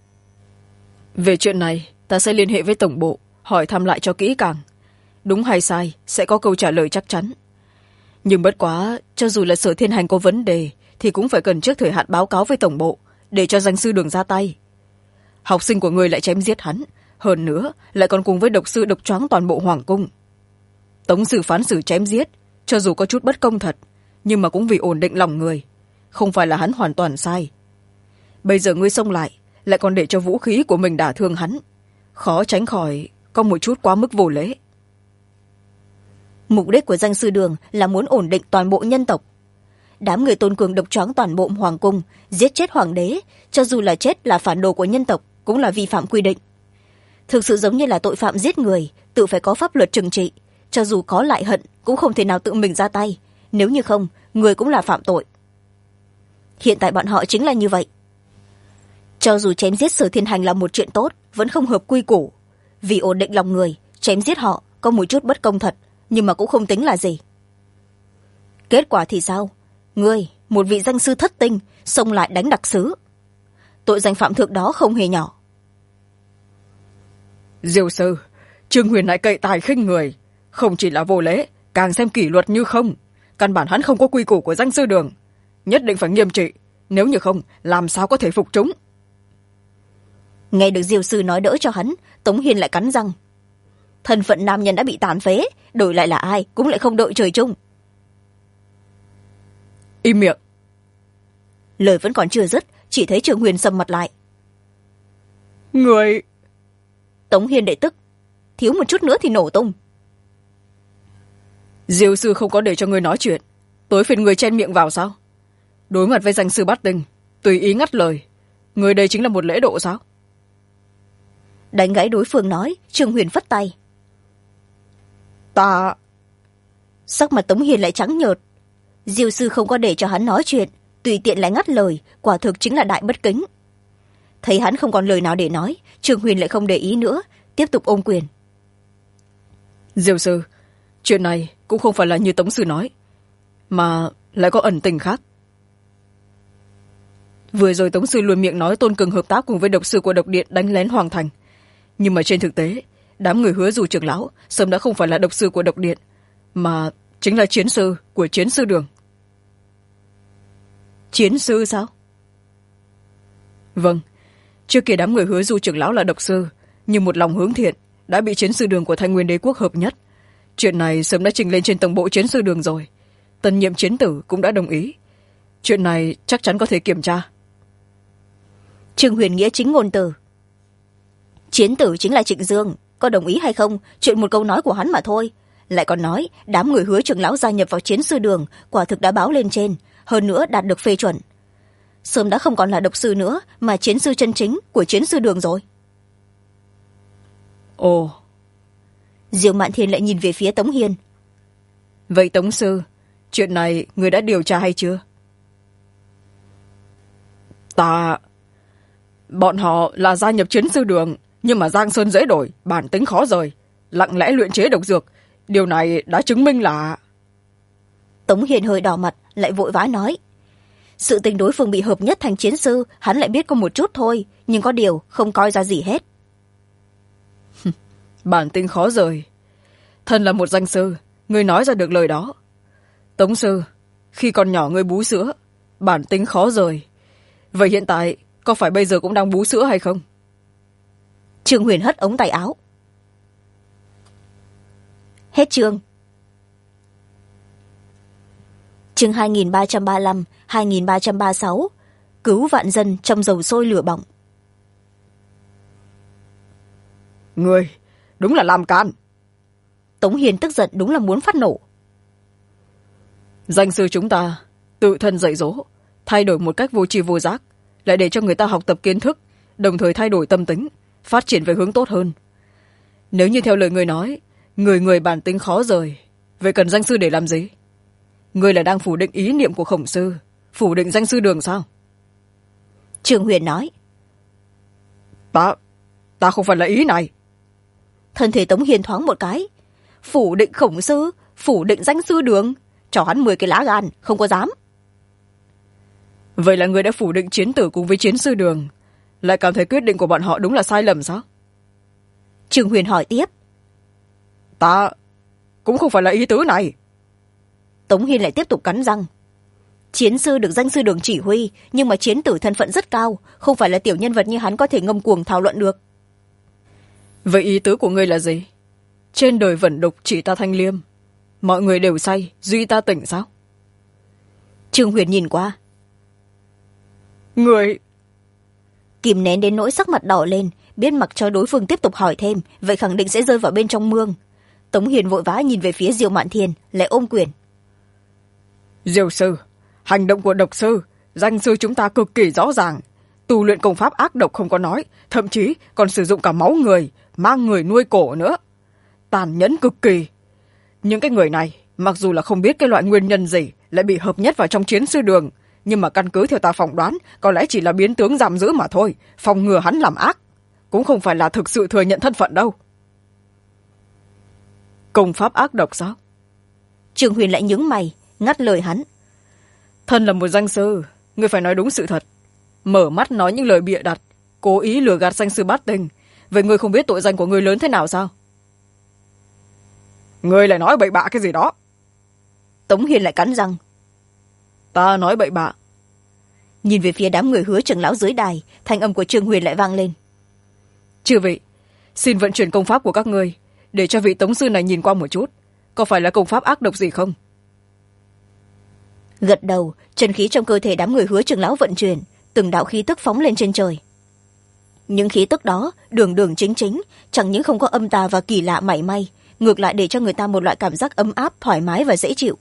Về chuyện này, ta sẽ liên hệ với tổng bộ, hỏi thăm lại cho kỹ càng. Đúng hay sai, sẽ có câu trả lời chắc chắn. Nhưng bất quá, cho dù là Sở Thiên Hành có vấn đề, thì cũng phải cần trước thời hạn báo cáo với tổng bộ, để cho danh sư đường ra tay. Học sinh của người lại chém giết hắn, hơn nữa lại còn cùng với độc sư độc choáng toàn bộ hoàng cung. Tống sư phán xử chém giết, cho dù có chút bất công thật, nhưng mà cũng vì ổn định lòng người, không phải là hắn hoàn toàn sai. Bây giờ ngươi xông lại còn để cho vũ khí của mình đả thương hắn, khó tránh khỏi có một chút quá mức vô lễ. Mục đích của danh sư đường là muốn ổn định toàn bộ nhân tộc. Đám người tôn cường độc choáng toàn bộ hoàng cung, giết chết hoàng đế, cho dù là chết là phản đồ của nhân tộc, cũng là vi phạm quy định. Thực sự giống như là tội phạm giết người, tự phải có pháp luật trừng trị, cho dù có lại hận cũng không thể nào tự mình ra tay, nếu như không người cũng là phạm tội. Hiện tại bọn họ chính là như vậy. Cho dù chém giết Sở Thiên Hành là một chuyện tốt, vẫn không hợp quy củ. Vì ổn định lòng người, chém giết họ có một chút bất công thật, nhưng mà cũng không tính là gì. Kết quả thì sao? Ngươi, một vị danh sư thất tinh, xông lại đánh đặc sứ. Tội danh phạm thượng đó không hề nhỏ. Diêu sư, Trương Huyền lại cậy tài khinh người, không chỉ là vô lễ, càng xem kỷ luật như không. Căn bản hắn không có quy củ của danh sư đường, nhất định phải nghiêm trị, nếu như không làm sao có thể phục chúng. Nghe được Diêu sư nói đỡ cho hắn, Tống Hiền lại cắn răng. Thân phận nam nhân đã bị tàn phế, đổi lại là ai cũng lại không đội trời chung. Im miệng. Lời vẫn còn chưa dứt, chỉ thấy Trương Huyền sầm mặt lại. Người... Tống Hiền đệ tức, thiếu một chút nữa thì nổ tung. Diêu sư không có để cho người nói chuyện, tối phiền người chen miệng vào sao? Đối mặt với danh sư bát tinh, tùy ý ngắt lời, người đây chính là một lễ độ sao? Đánh gãy đối phương nói, Trương Huyền phất tay. Ta... Sắc mặt Tống Hiền lại trắng nhợt. Diêu sư không có để cho hắn nói chuyện, tùy tiện lại ngắt lời, quả thực chính là đại bất kính. Thấy hắn không còn lời nào để nói, Trương Huyền lại không để ý nữa, tiếp tục ôm quyền. Diêu sư, chuyện này cũng không phải là như Tống sư nói, mà lại có ẩn tình khác. Vừa rồi Tống sư luôn miệng nói tôn cường hợp tác cùng với độc sư của độc điện đánh lén hoàng thành, nhưng mà trên thực tế đám người Hứa Du trưởng lão sớm đã không phải là độc sư của độc điện, mà chính là chiến sư của chiến sư đường. Chiến sư sao? Vâng, trước kia đám người Hứa Du trưởng lão là độc sư, nhưng một lòng hướng thiện đã bị chiến sư đường của Thanh Nguyên đế quốc hợp nhất. Chuyện này sớm đã trình lên trên tổng bộ chiến sư đường rồi, tân nhiệm chiến tử cũng đã đồng ý. Chuyện này chắc chắn có thể kiểm tra. Trương Huyền nghĩa chính ngôn từ. Chiến tử chính là Trịnh Dương, có đồng ý hay không, chuyện một câu nói của hắn mà thôi. Lại còn nói đám người Hứa trưởng lão gia nhập vào chiến sư đường, quả thực đã báo lên trên, hơn nữa đạt được phê chuẩn. Sớm đã không còn là độc sư nữa, mà chiến sư chân chính của chiến sư đường rồi. Ồ, Diệu Mạn Thiên lại nhìn về phía Tống Hiền. Vậy Tống sư, chuyện này người đã điều tra hay chưa? Bọn họ là gia nhập chiến sư đường, nhưng mà giang sơn dễ đổi, bản tính khó rời, lặng lẽ luyện chế độc dược. Điều này đã chứng minh là... Tống Hiền hơi đỏ mặt, lại vội vã nói. Sự tình đối phương bị hợp nhất thành chiến sư, hắn lại biết có một chút thôi, nhưng có điều không coi ra gì hết. Bản tính khó rời. Thân là một danh sư, người nói ra được lời đó. Tống sư, khi còn nhỏ người bú sữa, bản tính khó rời. Vậy hiện tại, có phải bây giờ cũng đang bú sữa hay không? Trương Huyền hất ống tay áo. Hết chương. Chương 2335, 2336. Cứu vạn dân trong dầu sôi lửa bỏng. Người, đúng là làm can. Tống Hiền tức giận đúng là muốn phát nổ. Danh sư chúng ta tự thân dạy dỗ, thay đổi một cách vô tri vô giác, lại để cho người ta học tập kiến thức, đồng thời thay đổi tâm tính, phát triển về hướng tốt hơn. Nếu như theo lời người nói, người bản tính khó rời, vậy cần danh sư để làm gì? Người là đang phủ định ý niệm của Khổng sư, phủ định danh sư đường sao? Trương Huyền nói. Ta không phải là ý này. Thân thể Tống Hiền thoáng một cái. Phủ định Khổng sư, phủ định danh sư đường, cho hắn 10 cái lá gan, không có dám. Vậy là người đã phủ định chiến tử cùng với chiến sư đường, lại cảm thấy quyết định của bọn họ đúng là sai lầm sao? Trương Huyền hỏi tiếp. Ta cũng không phải là ý tứ này. Tống Hiền lại tiếp tục cắn răng. Chiến sư được danh sư đường chỉ huy, nhưng mà chiến tử thân phận rất cao, không phải là tiểu nhân vật như hắn có thể ngông cuồng thảo luận được. Vậy ý tứ của ngươi là gì? Trên đời vẩn đục chỉ ta thanh liêm, mọi người đều say, duy ta tỉnh sao? Trương Huyền nhìn qua. Người... Kìm nén đến nỗi sắc mặt đỏ lên, biết mặc cho đối phương tiếp tục hỏi thêm, vậy khẳng định sẽ rơi vào bên trong mương. Tống Hiền vội vã nhìn về phía Diệu Mạn Thiên, lại ôm quyền. Diệu sư, hành động của độc sư, danh sư chúng ta cực kỳ rõ ràng. Tu luyện công pháp ác độc không có nói, thậm chí còn sử dụng cả máu người, mang người nuôi cổ nữa. Tàn nhẫn cực kỳ. Những cái người này, mặc dù là không biết cái loại nguyên nhân gì, lại bị hợp nhất vào trong chiến sư đường, nhưng mà căn cứ theo ta phỏng đoán, có lẽ chỉ là biến tướng giam giữ mà thôi, phòng ngừa hắn làm ác. Cũng không phải là thực sự thừa nhận thân phận đâu. Công pháp ác độc sao? Trương Huyền lại nhướng mày, ngắt lời hắn. Thân là một danh sư, ngươi phải nói đúng sự thật. Mở mắt nói những lời bịa đặt, cố ý lừa gạt danh sư bát tinh. Vậy ngươi không biết tội danh của ngươi lớn thế nào sao? Ngươi lại nói bậy bạ cái gì đó. Tống Hiền lại cắn răng. Ta nói bậy bạ. Nhìn về phía đám người Hứa trưởng lão dưới đài, thanh âm của Trương Huyền lại vang lên. Chư vị, xin vận chuyển công pháp của các ngươi, để cho vị tống sư này nhìn qua một chút. Có phải là công pháp ác độc gì không? Gật đầu, chân khí trong cơ thể đám người Hứa trưởng lão vận chuyển, từng đạo khí tức phóng lên trên trời. Những khí tức đó đường đường chính chính, chẳng những không có âm tà và kỳ lạ mảy may, ngược lại để cho người ta một loại cảm giác ấm áp, thoải mái và dễ chịu.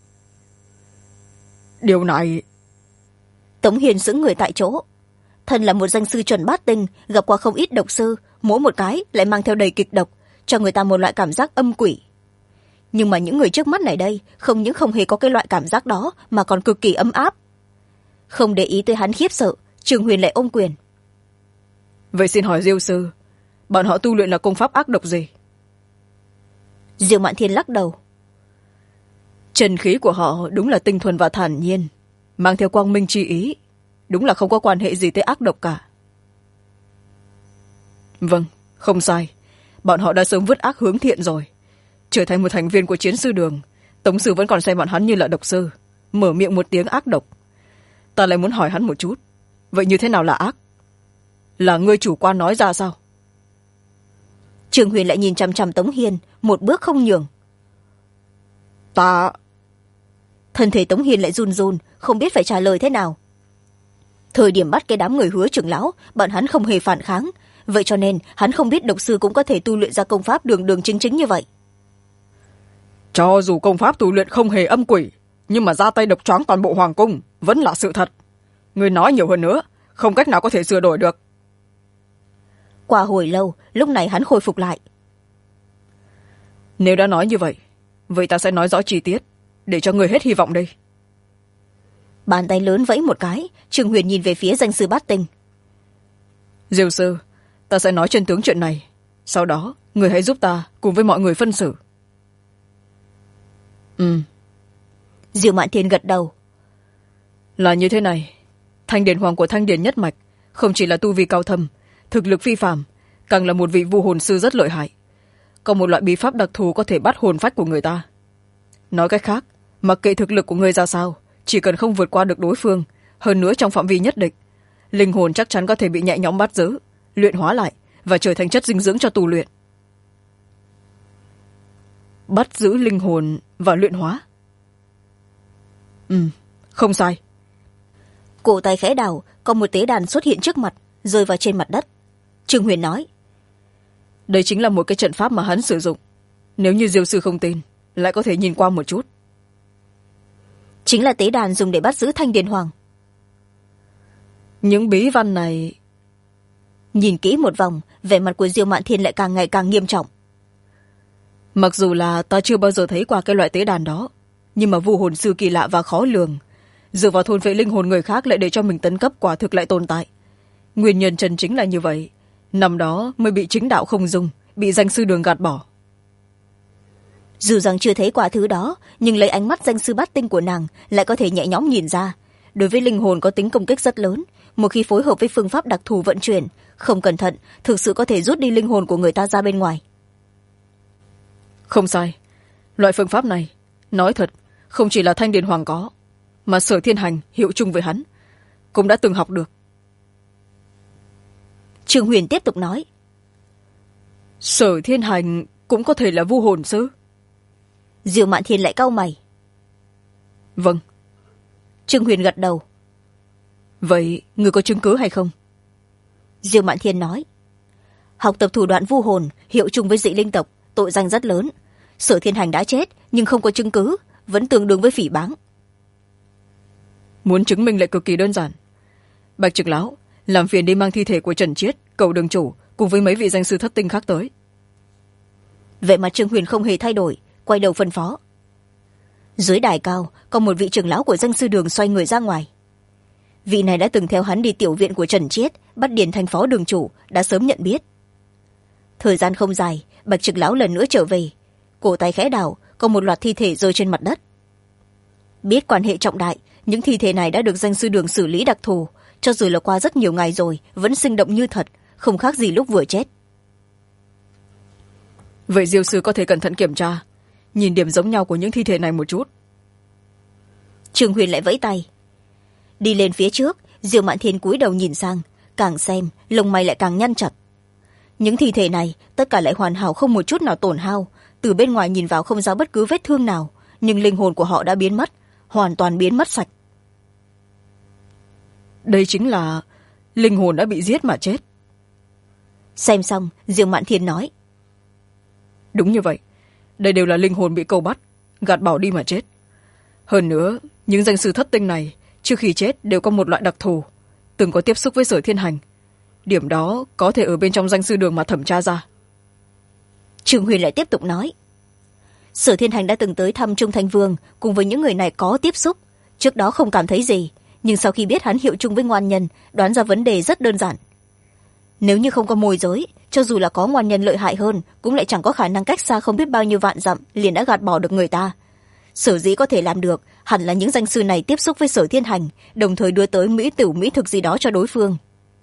Điều này... Tống Hiền sững người tại chỗ. Thân là một danh sư chuẩn bát tinh, gặp qua không ít độc sư, mỗi một cái lại mang theo đầy kịch độc, cho người ta một loại cảm giác âm quỷ. Nhưng mà những người trước mắt này đây không những không hề có cái loại cảm giác đó, mà còn cực kỳ ấm áp. Không để ý tới hắn khiếp sợ, Trương Huyền lại ôm quyền. Vậy xin hỏi Diêu sư, bọn họ tu luyện là công pháp ác độc gì? Diêu Mạn Thiên lắc đầu. Trần khí của họ đúng là tinh thuần và thản nhiên, mang theo quang minh chi ý, đúng là không có quan hệ gì tới ác độc cả. Vâng, không sai, bọn họ đã sớm vứt ác hướng thiện rồi, trở thành một thành viên của chiến sư đường. Tống sư vẫn còn xem bọn hắn như là độc sư, mở miệng một tiếng ác độc. Ta lại muốn hỏi hắn một chút, vậy như thế nào là ác? Là ngươi chủ quan nói ra sao? Trương Huyền lại nhìn chằm chằm Tống Hiền, một bước không nhường. Ta... Thân thể Tống Hiền lại run run, không biết phải trả lời thế nào. Thời điểm bắt cái đám người Hứa trưởng lão, bọn hắn không hề phản kháng, vậy cho nên hắn không biết độc sư cũng có thể tu luyện ra công pháp đường đường chính chính như vậy. Cho dù công pháp tu luyện không hề âm quỷ, nhưng mà ra tay độc choáng toàn bộ hoàng cung vẫn là sự thật. Ngươi nói nhiều hơn nữa, không cách nào có thể sửa đổi được. Qua hồi lâu, lúc này hắn khôi phục lại. Nếu đã nói như vậy, vậy ta sẽ nói rõ chi tiết để cho người hết hy vọng đây. Bàn tay lớn vẫy một cái, Trương Huyền nhìn về phía danh sư bát tinh. Diêu sư, ta sẽ nói chân tướng chuyện này, sau đó người hãy giúp ta cùng với mọi người phân xử. Diêu Mạn Thiên gật đầu. Là như thế này, Thanh Điền Hoàng của Thanh Điền nhất mạch không chỉ là tu vi cao thâm, thực lực phi phàm, càng là một vị vu hồn sư rất lợi hại. Có một loại bí pháp đặc thù có thể bắt hồn phách của người ta. Nói cách khác, mặc kệ thực lực của người ra sao, chỉ cần không vượt qua được đối phương, hơn nữa trong phạm vi nhất định, linh hồn chắc chắn có thể bị nhẹ nhõm bắt giữ, luyện hóa lại và trở thành chất dinh dưỡng cho tu luyện. Bắt giữ linh hồn và luyện hóa. Không sai. Cổ tay khẽ đảo, có một tế đàn xuất hiện trước mặt, rơi vào trên mặt đất. Trương Huyền nói. Đây chính là một cái trận pháp mà hắn sử dụng. Nếu như Diêu sư không tin, lại có thể nhìn qua một chút. Chính là tế đàn dùng để bắt giữ Thanh Điền Hoàng. Những bí văn này... Nhìn kỹ một vòng, vẻ mặt của Diêu Mạn Thiên lại càng ngày càng nghiêm trọng. Mặc dù là ta chưa bao giờ thấy qua cái loại tế đàn đó, nhưng mà vu hồn sư kỳ lạ và khó lường, dựa vào thôn phệ linh hồn người khác lại để cho mình tấn cấp quả thực lại tồn tại. Nguyên nhân chân chính là như vậy, năm đó mới bị chính đạo không dung, bị danh sư đường gạt bỏ. Dù rằng chưa thấy quả thứ đó, nhưng lấy ánh mắt danh sư bát tinh của nàng lại có thể nhẹ nhõm nhìn ra, đối với linh hồn có tính công kích rất lớn, một khi phối hợp với phương pháp đặc thù vận chuyển, không cẩn thận thực sự có thể rút đi linh hồn của người ta ra bên ngoài. Không sai, loại phương pháp này, nói thật, không chỉ là Thanh Điền Hoàng có, mà Sở Thiên Hành hiệu chung với hắn cũng đã từng học được. Trương Huyền tiếp tục nói. Sở Thiên Hành cũng có thể là vu hồn sư? Diêu Mạn Thiên lại cau mày. Vâng. Trương Huyền gật đầu. Vậy người có chứng cứ hay không? Diêu Mạn Thiên nói. Học tập thủ đoạn vu hồn hiệu chung với dị linh tộc, tội danh rất lớn. Sở Thiên Hành đã chết nhưng không có chứng cứ, vẫn tương đương với phỉ báng. Muốn chứng minh lại cực kỳ đơn giản. Bạch trưởng lão, làm phiền đi mang thi thể của Trần Chiết, Cầu đường chủ cùng với mấy vị danh sư thất tinh khác tới. Vẻ mặt Trương Huyền không hề thay đổi, quay đầu phân phó. Dưới đài cao có một vị trưởng lão của danh sư đường xoay người ra ngoài. Vị này đã từng theo hắn đi tiểu viện của Trần Chiết, bắt điền thành phó đường chủ, đã sớm nhận biết. Thời gian không dài, bạch trưởng lão lần nữa trở về, cổ tay khẽ đảo, có một loạt thi thể rơi trên mặt đất. Biết quan hệ trọng đại, những thi thể này đã được danh sư đường xử lý đặc thù, cho dù là qua rất nhiều ngày rồi vẫn sinh động như thật, không khác gì lúc vừa chết. Vậy Diêu sư có thể cẩn thận kiểm tra, nhìn điểm giống nhau của những thi thể này một chút. Trương Huyền lại vẫy tay. Đi lên phía trước, Diêu Mạn Thiên cúi đầu nhìn sang, càng xem lông mày lại càng nhăn chặt. Những thi thể này tất cả lại hoàn hảo, không một chút nào tổn hao, từ bên ngoài nhìn vào không ra bất cứ vết thương nào, nhưng linh hồn của họ đã biến mất, hoàn toàn biến mất sạch. Đây chính là linh hồn đã bị giết mà chết. Xem xong, Diêu Mạn Thiên nói. Đúng như vậy, đây đều là linh hồn bị câu bắt, gạt bỏ đi mà chết. Hơn nữa, những danh sư thất tinh này trước khi chết đều có một loại đặc thù, từng có tiếp xúc với Sở Thiên Hành. Điểm đó có thể ở bên trong danh sư đường mà thẩm tra ra. Trương Huyền lại tiếp tục nói. Sở Thiên Hành đã từng tới thăm Trung Thành Vương, cùng với những người này có tiếp xúc, trước đó không cảm thấy gì, nhưng sau khi biết hắn hiệu chung với ngoan nhân, đoán ra vấn đề rất đơn giản. Nếu như không có môi giới, cho dù là có ngoan nhân lợi hại hơn, cũng lại chẳng có khả năng cách xa không biết bao nhiêu vạn dặm liền đã gạt bỏ được người ta. Sở dĩ có thể làm được, hẳn là những danh sư này tiếp xúc với Sở Thiên Hành, đồng thời đưa tới mỹ tửu mỹ thực gì đó cho đối phương.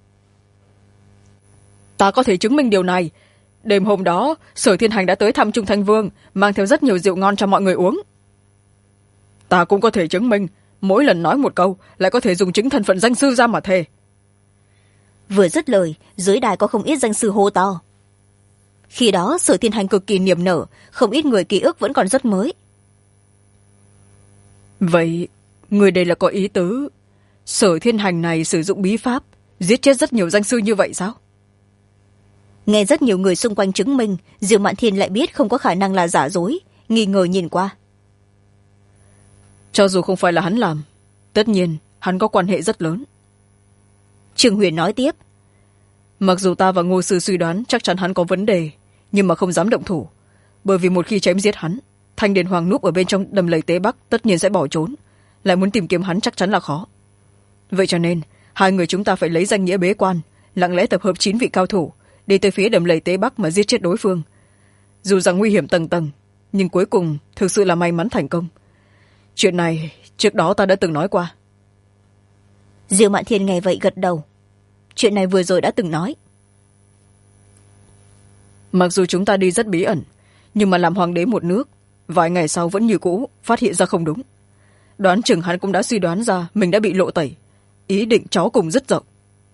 Ta có thể chứng minh điều này. Đêm hôm đó, Sở Thiên Hành đã tới thăm Trung Thanh Vương, mang theo rất nhiều rượu ngon cho mọi người uống. Ta cũng có thể chứng minh, mỗi lần nói một câu lại có thể dùng chứng thân phận danh sư ra mà thề. Vừa dứt lời, dưới đài có không ít danh sư hô to. Khi đó Sở Thiên Hành cực kỳ niềm nở, không ít người ký ức vẫn còn rất mới. Vậy người đây là có ý tứ Sở Thiên Hành này sử dụng bí pháp giết chết rất nhiều danh sư như vậy sao? Nghe rất nhiều người xung quanh chứng minh, Diêu Mạn Thiên lại biết không có khả năng là giả dối, nghi ngờ nhìn qua. Cho dù không phải là hắn làm, tất nhiên hắn có quan hệ rất lớn. Trương Huyền nói tiếp. Mặc dù ta và Ngô sư suy đoán chắc chắn hắn có vấn đề, nhưng mà không dám động thủ. bởi vì một khi chém giết hắn, Thanh Điền Hoàng núp ở bên trong đầm lầy Tế Bắc tất nhiên sẽ bỏ trốn, lại muốn tìm kiếm hắn chắc chắn là khó. Vậy cho nên hai người chúng ta phải lấy danh nghĩa bế quan, lặng lẽ tập hợp 9 vị cao thủ, đi tới phía đầm lầy Tế Bắc mà giết chết đối phương. Dù rằng nguy hiểm tầng tầng, nhưng cuối cùng thực sự là may mắn thành công. Chuyện này trước đó ta đã từng nói qua. Diêu Mạn Thiên nghe vậy gật đầu. Chuyện này vừa rồi đã từng nói. Mặc dù chúng ta đi rất bí ẩn, nhưng mà làm hoàng đế một nước, vài ngày sau vẫn như cũ phát hiện ra không đúng. Đoán chừng hắn cũng đã suy đoán ra mình đã bị lộ tẩy, ý định chó cùng rất dậu.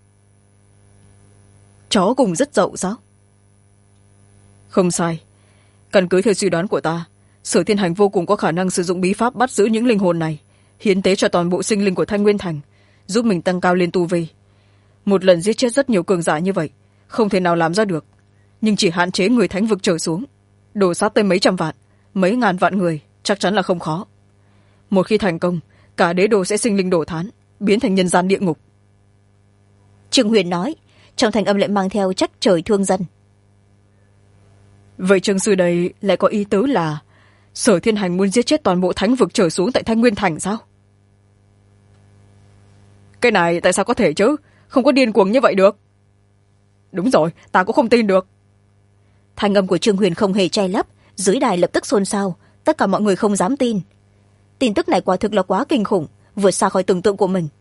Chó cùng rất dậu sao? Không sai. Căn cứ theo suy đoán của ta, Sở Thiên Hành vô cùng có khả năng sử dụng bí pháp bắt giữ những linh hồn này, hiến tế cho toàn bộ sinh linh của Thanh Nguyên Thành, giúp mình tăng cao lên tu vi. Một lần giết chết rất nhiều cường giả như vậy, không thể nào làm ra được, nhưng chỉ hạn chế người thánh vực trở xuống, đổ sát tới mấy trăm vạn, mấy ngàn vạn người chắc chắn là không khó. Một khi thành công, cả đế đô sẽ sinh linh đổ thán, biến thành nhân gian địa ngục. Trương Huyền nói, trong thanh âm lại mang theo trách trời thương dân. Vậy Trương sư đây lại có ý tứ là Sở Thiên Hành muốn giết chết toàn bộ thánh vực trở xuống tại Thanh Nguyên Thành sao? Cái này tại sao có thể chứ? Không có điên cuồng như vậy được. Đúng rồi, ta cũng không tin được. Thanh âm của Trương Huyền không hề che lấp, dưới đài lập tức xôn xao, tất cả mọi người không dám tin. Tin tức này quả thực là quá kinh khủng, vượt xa khỏi tưởng tượng của mình.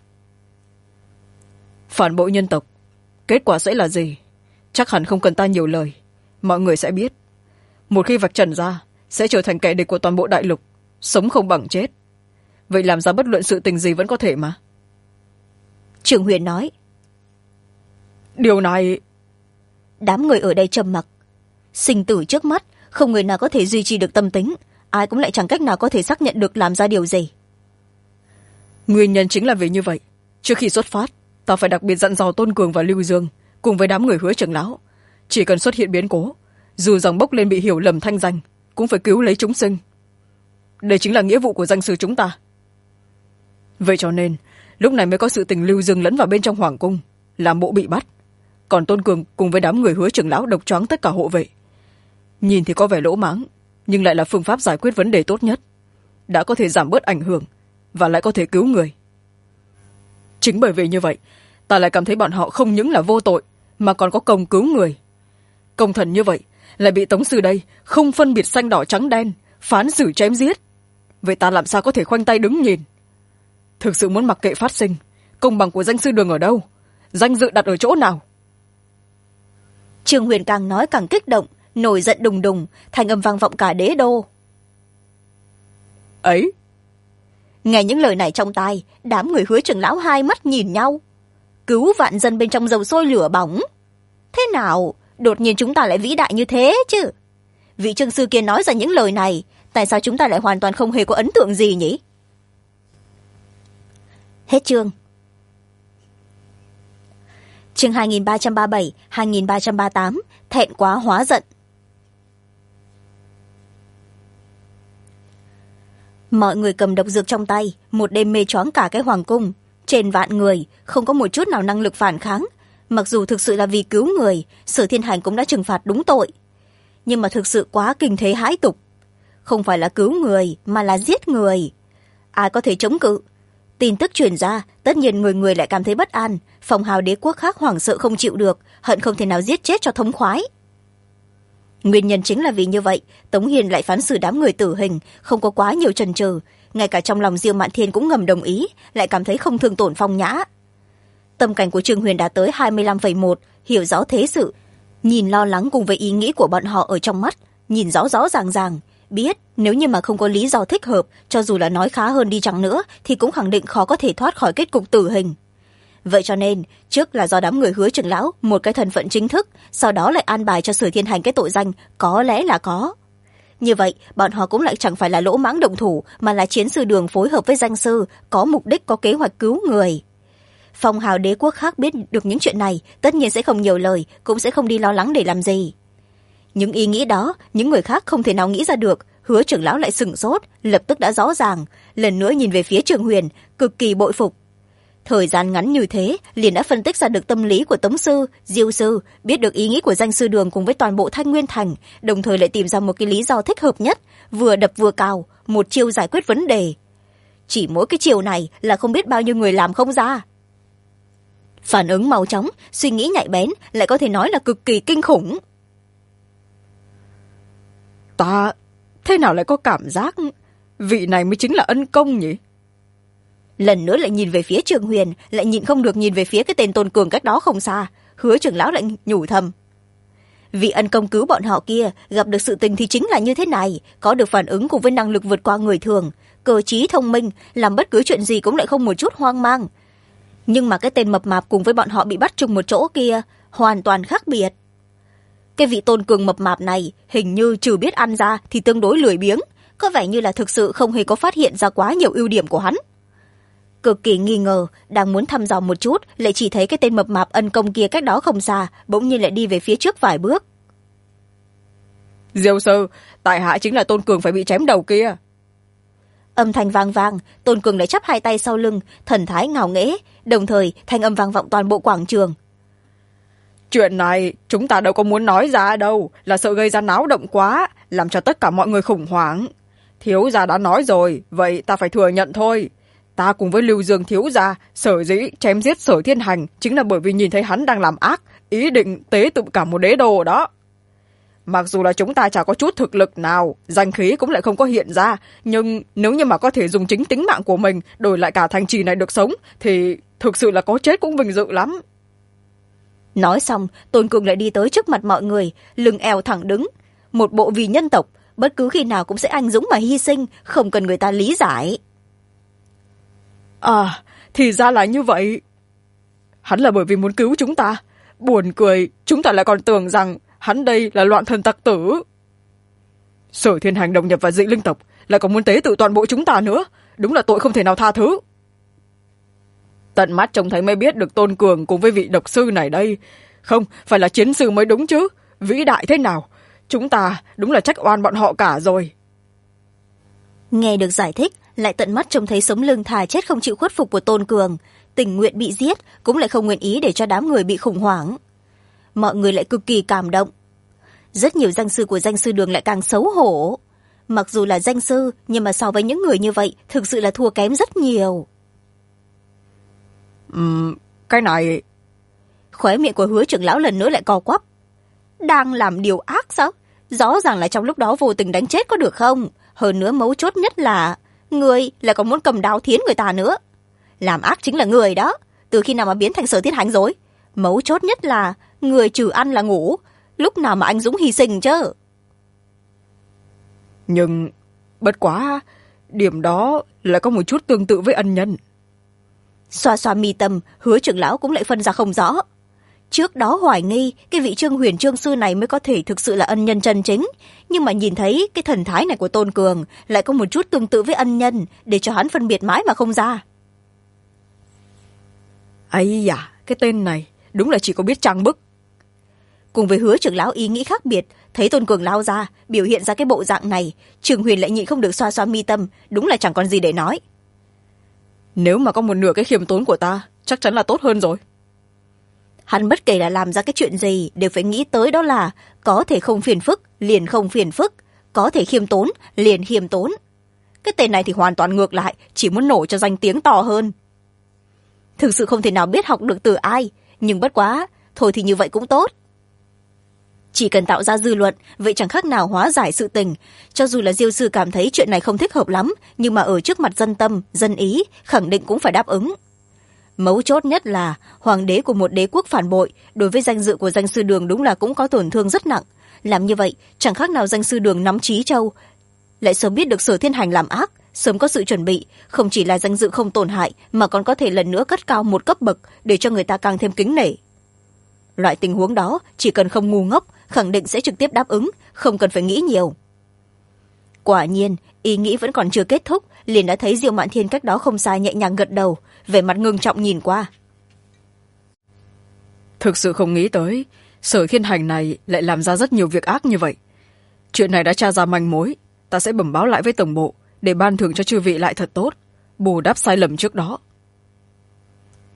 Phản bội nhân tộc, kết quả sẽ là gì? Chắc hẳn không cần ta nhiều lời, mọi người sẽ biết. Một khi vạch trần ra, sẽ trở thành kẻ địch của toàn bộ đại lục, sống không bằng chết. Vậy làm ra bất luận sự tình gì vẫn có thể mà. Trương Huyền nói. Điều này... Đám người ở đây trầm mặc. Sinh tử trước mắt, không người nào có thể duy trì được tâm tính, ai cũng lại chẳng cách nào có thể xác nhận được làm ra điều gì. Nguyên nhân chính là vì như vậy. Trước khi xuất phát, ta phải đặc biệt dặn dò Tôn Cường và Lưu Dương cùng với đám người Hứa trưởng lão, chỉ cần xuất hiện biến cố, dù rằng bốc lên bị hiểu lầm thanh danh, cũng phải cứu lấy chúng sinh. Đây chính là nghĩa vụ của danh sư chúng ta. Vậy cho nên lúc này mới có sự tình Lưu Dương lẫn vào bên trong hoàng cung, làm bộ bị bắt, còn Tôn Cường cùng với đám người Hứa trưởng lão độc choáng tất cả hộ vệ. Nhìn thì có vẻ lỗ mãng, nhưng lại là phương pháp giải quyết vấn đề tốt nhất, đã có thể giảm bớt ảnh hưởng và lại có thể cứu người. Chính bởi vì như vậy, ta lại cảm thấy bọn họ không những là vô tội mà còn có công cứu người. Công thần như vậy lại bị Tống sư đây không phân biệt xanh đỏ trắng đen phán xử chém giết. Vậy ta làm sao có thể khoanh tay đứng nhìn? Thực sự muốn mặc kệ phát sinh, công bằng của danh sư Đường ở đâu, danh dự đặt ở chỗ nào? Trương Huyền càng nói càng kích động, nổi giận đùng đùng, thành âm vang vọng cả đế đô. Ấy, nghe những lời này trong tai, đám người Hứa trưởng lão hai mắt nhìn nhau. Cứu vạn dân bên trong dầu sôi lửa bỏng. Thế nào đột nhiên chúng ta lại vĩ đại như thế chứ? Vị Trương sư kia nói ra những lời này, tại sao chúng ta lại hoàn toàn không hề có ấn tượng gì nhỉ? Hết chương. Chương 2337, 2338, thẹn quá hóa giận. Mọi người cầm độc dược trong tay, một đêm mê choáng cả cái hoàng cung. Trên vạn người, không có một chút nào năng lực phản kháng. Mặc dù thực sự là vì cứu người, Sở Thiên Hành cũng đã trừng phạt đúng tội. Nhưng mà thực sự quá kinh thế hãi tục. Không phải là cứu người, mà là giết người. Ai có thể chống cự? Tin tức truyền ra, tất nhiên người người lại cảm thấy bất an. Phong hào đế quốc khác hoảng sợ không chịu được, hận không thể nào giết chết cho thống khoái. Nguyên nhân chính là vì như vậy, Tống Hiền lại phán xử đám người tử hình, không có quá nhiều chần chừ. Ngay cả trong lòng Diêu Mạn Thiên cũng ngầm đồng ý, lại cảm thấy không thương tổn Phong Nhã. Tâm cảnh của Trương Huyền đã tới 25,1, hiểu rõ thế sự, nhìn lo lắng cùng với ý nghĩ của bọn họ ở trong mắt, nhìn rõ rõ ràng ràng, biết nếu như mà không có lý do thích hợp, cho dù là nói khá hơn đi chăng nữa, thì cũng khẳng định khó có thể thoát khỏi kết cục tử hình. Vậy cho nên, trước là do đám người Hứa trưởng lão một cái thân phận chính thức, sau đó lại an bài cho Sở Thiên Hành cái tội danh có lẽ là có. Như vậy, bọn họ cũng lại chẳng phải là lỗ mãng động thủ, mà là chiến sư Đường phối hợp với danh sư, có mục đích, có kế hoạch cứu người. Phong hào đế quốc khác biết được những chuyện này, tất nhiên sẽ không nhiều lời, cũng sẽ không đi lo lắng để làm gì. Những ý nghĩ đó, những người khác không thể nào nghĩ ra được. Hứa trưởng lão lại sửng sốt, lập tức đã rõ ràng, lần nữa nhìn về phía Trương Huyền, cực kỳ bội phục. Thời gian ngắn như thế liền đã phân tích ra được tâm lý của tống sư, diêu sư, biết được ý nghĩ của danh sư đường cùng với toàn bộ Thanh Nguyên Thành, đồng thời lại tìm ra một cái lý do thích hợp nhất, vừa đập vừa cào, một chiêu giải quyết vấn đề. Chỉ mỗi cái chiều này là không biết bao nhiêu người làm không ra. Phản ứng mau chóng, suy nghĩ nhạy bén, lại có thể nói là cực kỳ kinh khủng. Ta thế nào lại có cảm giác vị này mới chính là ân công nhỉ? Lần nữa lại nhìn về phía Trường Huyền, lại nhịn không được nhìn về phía cái tên Tôn Cường cách đó không xa. Hứa trưởng lão lại nhủ thầm. Vị ân công cứu bọn họ kia gặp được sự tình thì chính là như thế này, có được phản ứng cùng với năng lực vượt qua người thường, cơ trí thông minh, làm bất cứ chuyện gì cũng lại không một chút hoang mang. Nhưng mà cái tên mập mạp cùng với bọn họ bị bắt chung một chỗ kia hoàn toàn khác biệt. Cái vị Tôn Cường mập mạp này hình như trừ biết ăn ra thì tương đối lười biếng, có vẻ như là thực sự không hề có phát hiện ra quá nhiều ưu điểm của hắn. Cực kỳ nghi ngờ, đang muốn thăm dò một chút, lại chỉ thấy cái tên mập mạp ân công kia cách đó không xa, bỗng nhiên lại đi về phía trước vài bước. Diêu sư, tại hạ chính là Tôn Cường phải bị chém đầu kia. Âm thanh vang vang, Tôn Cường lại chắp hai tay sau lưng, thần thái ngạo nghễ, đồng thời thanh âm vang vọng toàn bộ quảng trường. Chuyện này chúng ta đâu có muốn nói ra đâu, là sợ gây ra náo động quá, làm cho tất cả mọi người khủng hoảng. Thiếu gia đã nói rồi, vậy ta phải thừa nhận thôi. Ta cùng với Lưu Dương thiếu gia sở dĩ chém giết Sở Thiên Hành chính là bởi vì nhìn thấy hắn đang làm ác, ý định tế tụng cả một đế đô đó. Mặc dù là chúng ta chả có chút thực lực nào, danh khí cũng lại không có hiện ra, nhưng nếu như mà có thể dùng chính tính mạng của mình đổi lại cả thành trì này được sống, thì thực sự là có chết cũng vinh dự lắm. Nói xong, Tôn Cường lại đi tới trước mặt mọi người, lưng eo thẳng đứng. Một bộ vì nhân tộc, bất cứ khi nào cũng sẽ anh dũng mà hy sinh, không cần người ta lý giải. À, thì ra là như vậy. Hắn là bởi vì muốn cứu chúng ta. Buồn cười, chúng ta lại còn tưởng rằng hắn đây là loạn thần tặc tử. Sở Thiên Hành đồng nhập vào dị linh tộc, lại còn muốn tế tự toàn bộ chúng ta nữa. Đúng là tội không thể nào tha thứ. Tận mắt trông thấy mới biết được Tôn Cường cùng với vị độc sư này đây. Không, phải là chiến sư mới đúng chứ. Vĩ đại thế nào. Chúng ta đúng là trách oan bọn họ cả rồi. Nghe được giải thích, lại tận mắt trông thấy sống lưng thà chết không chịu khuất phục của Tôn Cường, tình nguyện bị giết, cũng lại không nguyện ý để cho đám người bị khủng hoảng. Mọi người lại cực kỳ cảm động. Rất nhiều danh sư của danh sư đường lại càng xấu hổ. Mặc dù là danh sư, nhưng mà so với những người như vậy, thực sự là thua kém rất nhiều. Cái này... Khóe miệng của Hứa trưởng lão lần nữa lại co quắp. Đang làm điều ác sao? Rõ ràng là trong lúc đó vô tình đánh chết có được không? Hơn nữa mấu chốt nhất là người lại còn muốn cầm đao thiến người ta nữa. Làm ác chính là người đó. Từ khi nào mà biến thành Sở Thiên Hành rồi? Mấu chốt nhất là người trừ ăn là ngủ. Lúc nào mà anh dũng hy sinh chứ? Nhưng bất quá, điểm đó lại có một chút tương tự với ân nhân. Xoa xoa mi tâm, Hứa trưởng lão cũng lại phân ra không rõ. Trước đó hoài nghi cái vị Trương Huyền Trương sư này mới có thể thực sự là ân nhân chân chính, nhưng mà nhìn thấy cái thần thái này của Tôn Cường lại có một chút tương tự với ân nhân, để cho hắn phân biệt mãi mà không ra. Ây da, cái tên này đúng là chỉ có biết trang bức. Cùng với Hứa trưởng lão ý nghĩ khác biệt, thấy Tôn Cường lao ra biểu hiện ra cái bộ dạng này, Trường Huyền lại nhịn không được xoa xoa mi tâm, đúng là chẳng còn gì để nói. Nếu mà có một nửa cái khiêm tốn của ta, chắc chắn là tốt hơn rồi. Hắn bất kể là làm ra cái chuyện gì đều phải nghĩ tới đó là có thể không phiền phức liền không phiền phức, có thể khiêm tốn liền khiêm tốn. Cái tên này thì hoàn toàn ngược lại, chỉ muốn nổi cho danh tiếng to hơn. Thực sự không thể nào biết học được từ ai, nhưng bất quá thôi thì như vậy cũng tốt. Chỉ cần tạo ra dư luận, vậy chẳng khác nào hóa giải sự tình. Cho dù là Diêu sư cảm thấy chuyện này không thích hợp lắm, nhưng mà ở trước mặt dân tâm, dân ý, khẳng định cũng phải đáp ứng. Mấu chốt nhất là hoàng đế của một đế quốc phản bội, đối với danh dự của danh sư đường đúng là cũng có tổn thương rất nặng. Làm như vậy, chẳng khác nào danh sư đường nắm trí châu. Lại sớm biết được Sở Thiên Hành làm ác, sớm có sự chuẩn bị, không chỉ là danh dự không tổn hại, mà còn có thể lần nữa cất cao một cấp bậc để cho người ta càng thêm kính nể. Loại tình huống đó, chỉ cần không ngu ngốc, khẳng định sẽ trực tiếp đáp ứng, không cần phải nghĩ nhiều. Quả nhiên, ý nghĩ vẫn còn chưa kết thúc, liền đã thấy Diêu Mạn Thiên cách đó không xa nhẹ nhàng gật đầu, vẻ mặt ngưng trọng nhìn qua. Thực sự không nghĩ tới, Sở Thiên Hành này lại làm ra rất nhiều việc ác như vậy. Chuyện này đã tra ra manh mối, ta sẽ bẩm báo lại với tổng bộ, để ban thưởng cho chư vị lại thật tốt, bù đắp sai lầm trước đó.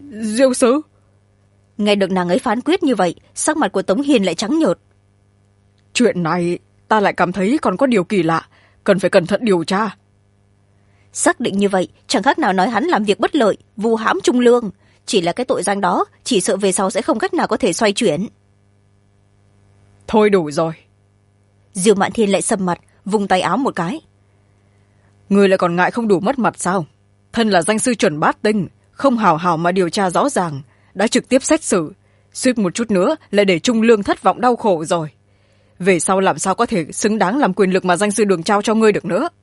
Diêu sư. Nghe được nàng ấy phán quyết như vậy, sắc mặt của Tống Hiền lại trắng nhợt. Chuyện này ta lại cảm thấy còn có điều kỳ lạ, cần phải cẩn thận điều tra. Xác định như vậy chẳng khác nào nói hắn làm việc bất lợi, vu hãm trung lương. Chỉ là cái tội danh đó, chỉ sợ về sau sẽ không cách nào có thể xoay chuyển. Thôi đủ rồi. Diêu Mạn Thiên lại sầm mặt, vung tay áo một cái. Người lại còn ngại không đủ mất mặt sao? Thân là danh sư chuẩn bát tinh, không hào hào mà điều tra rõ ràng, đã trực tiếp xét xử, suýt một chút nữa lại để trung lương thất vọng đau khổ rồi. Về sau làm sao có thể xứng đáng làm quyền lực mà danh sư Đường trao cho ngươi được nữa.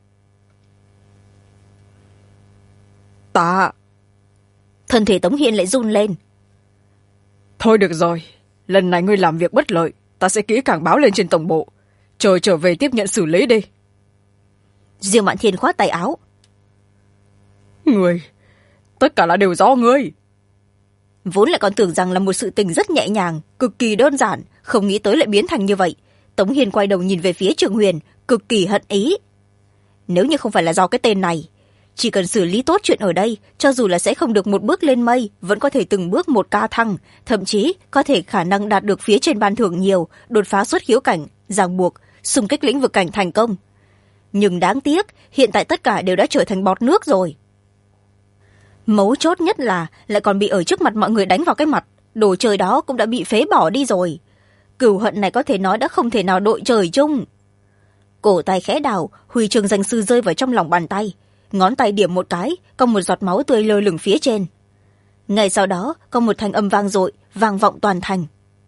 Ta... Thân thể Tống Hiền lại run lên. Thôi được rồi, lần này ngươi làm việc bất lợi, ta sẽ kỹ càng báo lên trên tổng bộ, chờ trở về tiếp nhận xử lý đi. Diêu Mạn Thiên khoát tay áo. Ngươi, tất cả là đều do ngươi. Vốn lại còn tưởng rằng là một sự tình rất nhẹ nhàng, cực kỳ đơn giản, không nghĩ tới lại biến thành như vậy. Tống Hiền quay đầu nhìn về phía Trường Huyền, cực kỳ hận ý. Nếu như không phải là do cái tên này, chỉ cần xử lý tốt chuyện ở đây, cho dù là sẽ không được một bước lên mây, vẫn có thể từng bước một ca thăng, thậm chí có thể khả năng đạt được phía trên ban thưởng nhiều, đột phá xuất khiếu cảnh, ràng buộc, xung kích lĩnh vực cảnh thành công. Nhưng đáng tiếc, hiện tại tất cả đều đã trở thành bọt nước rồi. Mấu chốt nhất là lại còn bị ở trước mặt mọi người đánh vào cái mặt, đồ chơi đó cũng đã bị phế bỏ đi rồi. Cửu hận này có thể nói đã không thể nào đội trời chung. Cổ tay khẽ đảo, huy chương danh sư rơi vào trong lòng bàn tay, ngón tay điểm một cái, có một giọt máu tươi lơ lửng phía trên. Ngay sau đó có một thanh âm vang dội, vang vọng toàn thành.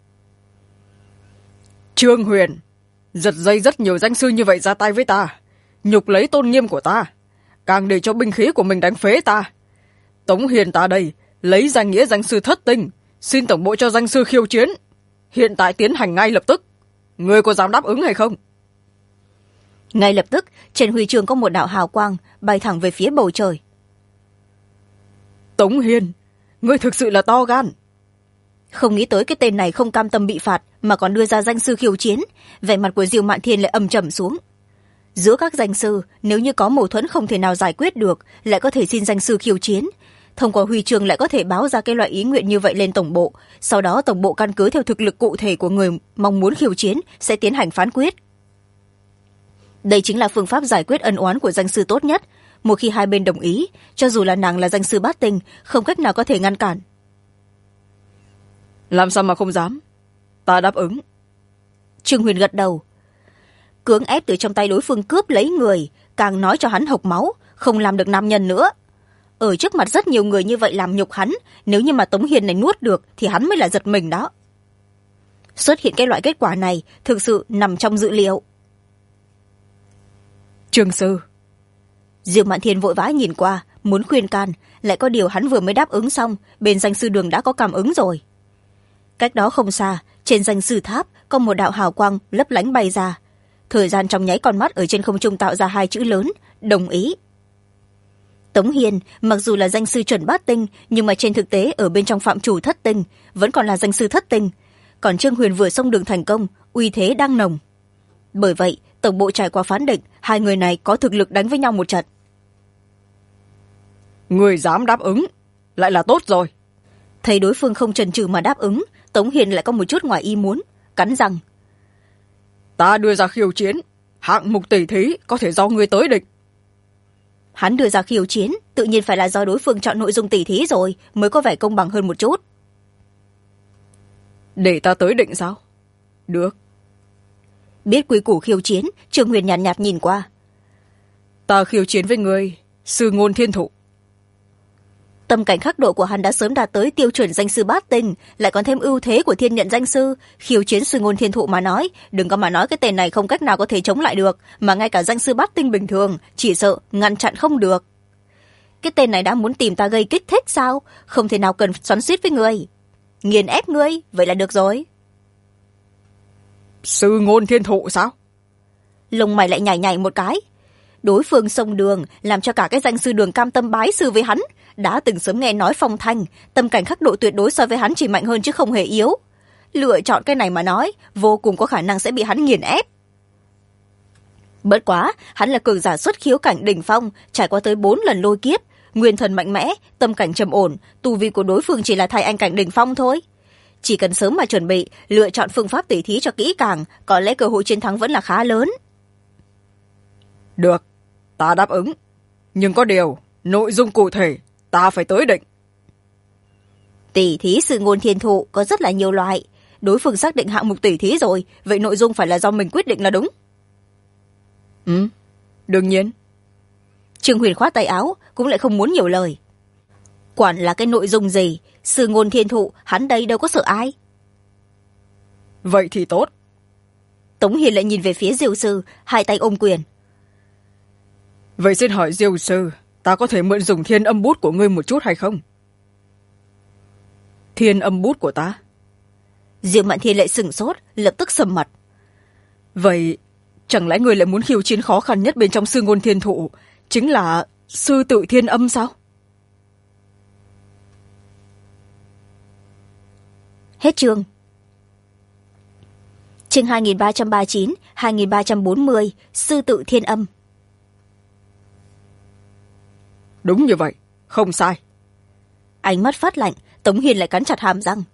Trương Huyền, giật dây rất nhiều danh sư như vậy ra tay với ta, nhục lấy tôn nghiêm của ta, càng để cho binh khí của mình đánh phế ta. Tống Hiền ta đây, lấy danh nghĩa danh sư thất tinh, xin tổng bộ cho danh sư khiêu chiến, hiện tại tiến hành ngay lập tức. Ngươi có dám đáp ứng hay không? Ngay lập tức, trên huy chương có một đạo hào quang bay thẳng về phía bầu trời. Tống Hiền, ngươi thực sự là to gan. Không nghĩ tới cái tên này không cam tâm bị phạt mà còn đưa ra danh sư khiêu chiến, vẻ mặt của Diêu Mạn Thiên lại âm trầm xuống. Giữa các danh sư, nếu như có mâu thuẫn không thể nào giải quyết được, lại có thể xin danh sư khiêu chiến. Thông qua huy chương lại có thể báo ra cái loại ý nguyện như vậy lên tổng bộ, sau đó tổng bộ căn cứ theo thực lực cụ thể của người mong muốn khiêu chiến sẽ tiến hành phán quyết. Đây chính là phương pháp giải quyết ân oán của danh sư tốt nhất. Một khi hai bên đồng ý, cho dù là nàng là danh sư bát tinh, không cách nào có thể ngăn cản. Làm sao mà không dám? Ta đáp ứng. Trương Huyền gật đầu. Cưỡng ép từ trong tay đối phương cướp lấy người, càng nói cho hắn hộc máu, không làm được nam nhân nữa. Ở trước mặt rất nhiều người như vậy làm nhục hắn, nếu như mà Tống Hiền này nuốt được thì hắn mới là giật mình đó. Xuất hiện cái loại kết quả này thực sự nằm trong dự liệu. Trương sư. Diêu Mạn Thiên vội vã nhìn qua, muốn khuyên can, lại có điều hắn vừa mới đáp ứng xong, bên danh sư Đường đã có cảm ứng rồi. Cách đó không xa, trên danh sư tháp có một đạo hào quang lấp lánh bay ra. Thời gian trong nháy con mắt ở trên không trung tạo ra hai chữ lớn: đồng ý. Tống Hiền mặc dù là danh sư chuẩn bát tinh, nhưng mà trên thực tế ở bên trong phạm chủ thất tinh, vẫn còn là danh sư thất tinh. Còn Trương Huyền vừa xông đường thành công, uy thế đang nồng. Bởi vậy tổng bộ trải qua phán định, hai người này có thực lực đánh với nhau một trận. Người dám đáp ứng lại là tốt rồi. Thấy đối phương không chần chừ mà đáp ứng, Tống Hiền lại có một chút ngoài ý muốn, cắn răng. Ta đưa ra khiêu chiến, hạng mục tỉ thí có thể do ngươi tới định. Hắn đưa ra khiêu chiến, tự nhiên phải là do đối phương chọn nội dung tỉ thí rồi, mới có vẻ công bằng hơn một chút. Để ta tới định sao? Được. Biết quy củ khiêu chiến, Trương Huyền nhàn nhạt nhìn qua. Ta khiêu chiến với ngươi, sư ngôn thiên thụ. Tâm cảnh khắc độ của hắn đã sớm đạt tới tiêu chuẩn danh sư bát tinh, lại còn thêm ưu thế của thiên nhận danh sư. Khiêu chiến sư ngôn thiên thụ mà nói, đừng có mà nói cái tên này không cách nào có thể chống lại được, mà ngay cả danh sư bát tinh bình thường chỉ sợ ngăn chặn không được. Cái tên này đã muốn tìm ta gây kích thích sao? Không thể nào cần xoắn xuýt với ngươi, nghiền ép ngươi, vậy là được rồi. Sư ngôn thiên thụ sao? Lông mày lại nhảy nhảy một cái. Đối phương xông đường làm cho cả cái danh sư Đường cam tâm bái sư với hắn, đã từng sớm nghe nói phong thanh, tâm cảnh khắc độ tuyệt đối so với hắn chỉ mạnh hơn chứ không hề yếu. Lựa chọn cái này mà nói, vô cùng có khả năng sẽ bị hắn nghiền ép. Bất quá, hắn là cường giả xuất khiếu cảnh đỉnh phong, trải qua tới 4 lần lôi kiếp, nguyên thần mạnh mẽ, tâm cảnh trầm ổn, tu vi của đối phương chỉ là thai anh cảnh đỉnh phong thôi. Chỉ cần sớm mà chuẩn bị, lựa chọn phương pháp tỉ thí cho kỹ càng, có lẽ cơ hội chiến thắng vẫn là khá lớn. Được, ta đáp ứng. Nhưng có điều, nội dung cụ thể, ta phải tới định. Tỉ thí Sư Ngôn Thiên Thụ có rất là nhiều loại. Đối phương xác định hạng mục tỉ thí rồi, vậy nội dung phải là do mình quyết định là đúng. Đương nhiên. Trương Huyền khoát tay áo, cũng lại không muốn nhiều lời. Quản là cái nội dung gì, Sư Ngôn Thiên Thụ hắn đây đâu có sợ ai. Vậy thì tốt. Tống Hiền lại nhìn về phía Diêu sư, hai tay ôm quyền. Vậy xin hỏi Diêu sư, ta có thể mượn dùng thiên âm bút của ngươi một chút hay không? Thiên âm bút của ta? Diêu Mạn Thiên lại sửng sốt, lập tức sầm mặt. Vậy chẳng lẽ ngươi lại muốn khiêu chiến khó khăn nhất bên trong Sư Ngôn Thiên Thụ chính là sư tự thiên âm sao? Hết chương. Chương 2339, 2340, sư tự thiên âm. Đúng như vậy, không sai. Ánh mắt phát lạnh, Tống Hiền lại cắn chặt hàm răng.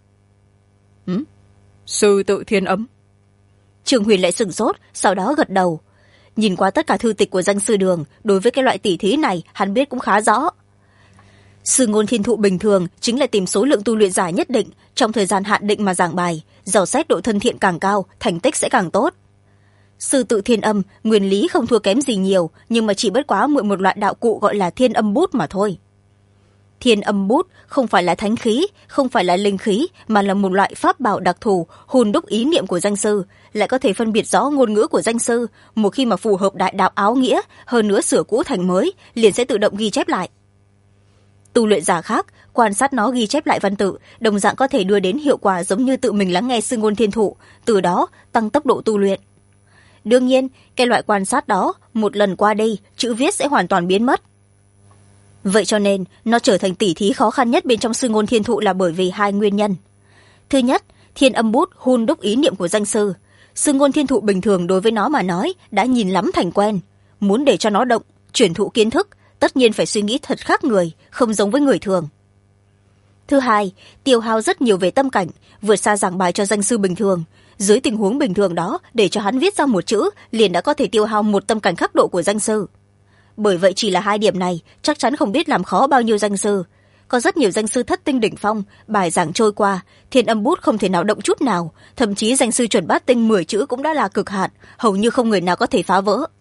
Sư tự thiên âm. Trương Huyền lại sửng sốt, sau đó gật đầu. Nhìn qua tất cả thư tịch của danh sư đường, đối với cái loại tỉ thí này hắn biết cũng khá rõ. Sư Ngôn Thiên Thụ bình thường chính là tìm số lượng tu luyện giả nhất định, trong thời gian hạn định mà giảng bài, dò xét độ thân thiện càng cao, thành tích sẽ càng tốt. Sư tự thiên âm nguyên lý không thua kém gì nhiều, nhưng mà chỉ bất quá mượn một loại đạo cụ gọi là thiên âm bút mà thôi. Thiên âm bút không phải là thánh khí, không phải là linh khí, mà là một loại pháp bảo đặc thù, hùn đúc ý niệm của danh sư, lại có thể phân biệt rõ ngôn ngữ của danh sư. Một khi mà phù hợp đại đạo áo nghĩa, hơn nữa sửa cũ thành mới, liền sẽ tự động ghi chép lại. Tu luyện giả khác quan sát nó ghi chép lại văn tự, đồng dạng có thể đưa đến hiệu quả giống như tự mình lắng nghe Sư Ngôn Thiên Thụ, từ đó tăng tốc độ tu luyện. Đương nhiên, cái loại quan sát đó một lần qua đi, chữ viết sẽ hoàn toàn biến mất. Vậy cho nên nó trở thành tỉ thí khó khăn nhất bên trong Sư Ngôn Thiên Thụ là bởi vì hai nguyên nhân. Thứ nhất, thiên âm bút hun đúc ý niệm của danh sư. Sư Ngôn Thiên Thụ bình thường đối với nó mà nói đã nhìn lắm thành quen, muốn để cho nó động, truyền thụ kiến thức, tất nhiên phải suy nghĩ thật khác người, không giống với người thường. Thứ hai, tiêu hao rất nhiều về tâm cảnh, vượt xa giảng bài cho danh sư bình thường. Dưới tình huống bình thường đó, để cho hắn viết ra một chữ, liền đã có thể tiêu hao một tâm cảnh khắc độ của danh sư. Bởi vậy chỉ là hai điểm này, chắc chắn không biết làm khó bao nhiêu danh sư. Có rất nhiều danh sư thất tinh đỉnh phong, bài giảng trôi qua, thiên âm bút không thể nào động chút nào, thậm chí danh sư chuẩn bát tinh 10 chữ cũng đã là cực hạn, hầu như không người nào có thể phá vỡ.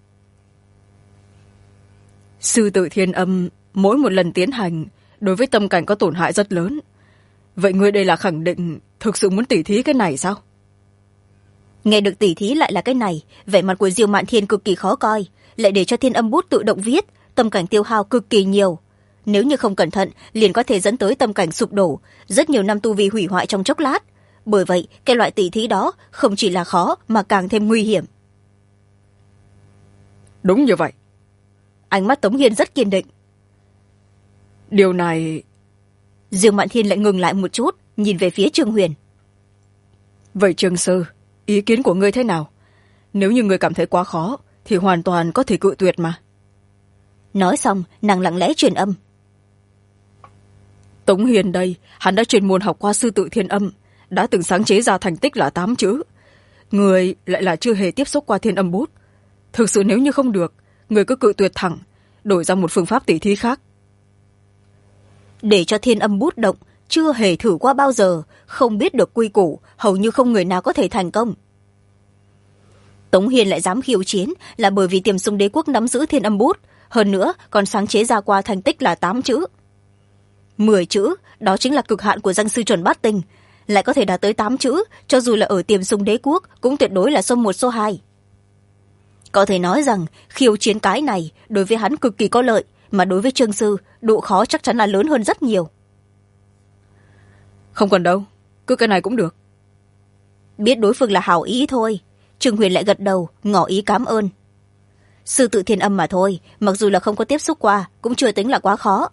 Sư tự thiên âm mỗi một lần tiến hành đối với tâm cảnh có tổn hại rất lớn. Vậy ngươi đây là khẳng định thực sự muốn tỉ thí cái này sao? Nghe được tỉ thí lại là cái này, vẻ mặt của Diêu Mạn Thiên cực kỳ khó coi, lại để cho thiên âm bút tự động viết, tâm cảnh tiêu hao cực kỳ nhiều. Nếu như không cẩn thận, liền có thể dẫn tới tâm cảnh sụp đổ, rất nhiều năm tu vi hủy hoại trong chốc lát. Bởi vậy, cái loại tỉ thí đó không chỉ là khó mà càng thêm nguy hiểm. Đúng như vậy. Ánh mắt Tống Hiền rất kiên định. Điều này... Diêu Mạn Thiên lại ngừng lại một chút, nhìn về phía Trương Huyền. Vậy Trương sư, ý kiến của ngươi thế nào? Nếu như ngươi cảm thấy quá khó, thì hoàn toàn có thể cự tuyệt mà. Nói xong, nàng lặng lẽ truyền âm. Tống Hiền đây, hắn đã chuyên môn học qua sư tự thiên âm, đã từng sáng chế ra thành tích là 8 chữ. Người lại là chưa hề tiếp xúc qua thiên âm bút. Thực sự nếu như không được, người cứ cự tuyệt thẳng, đổi ra một phương pháp tỉ thí khác. Để cho thiên âm bút động, chưa hề thử qua bao giờ, không biết được quy củ, hầu như không người nào có thể thành công. Tống Hiền lại dám khiêu chiến là bởi vì Tiềm Sung Đế quốc nắm giữ thiên âm bút, hơn nữa còn sáng chế ra qua thành tích là 8 chữ. 10 chữ, đó chính là cực hạn của danh sư chuẩn bát tinh, lại có thể đạt tới 8 chữ, cho dù là ở Tiềm Sung Đế quốc cũng tuyệt đối là số 1 số 2. Có thể nói rằng khiêu chiến cái này đối với hắn cực kỳ có lợi, mà đối với Trương sư, độ khó chắc chắn là lớn hơn rất nhiều. Không cần đâu, cứ cái này cũng được. Biết đối phương là hảo ý thôi, Trương Huyền lại gật đầu, ngỏ ý cảm ơn. Sư tự thiên âm mà thôi, mặc dù là không có tiếp xúc qua, cũng chưa tính là quá khó.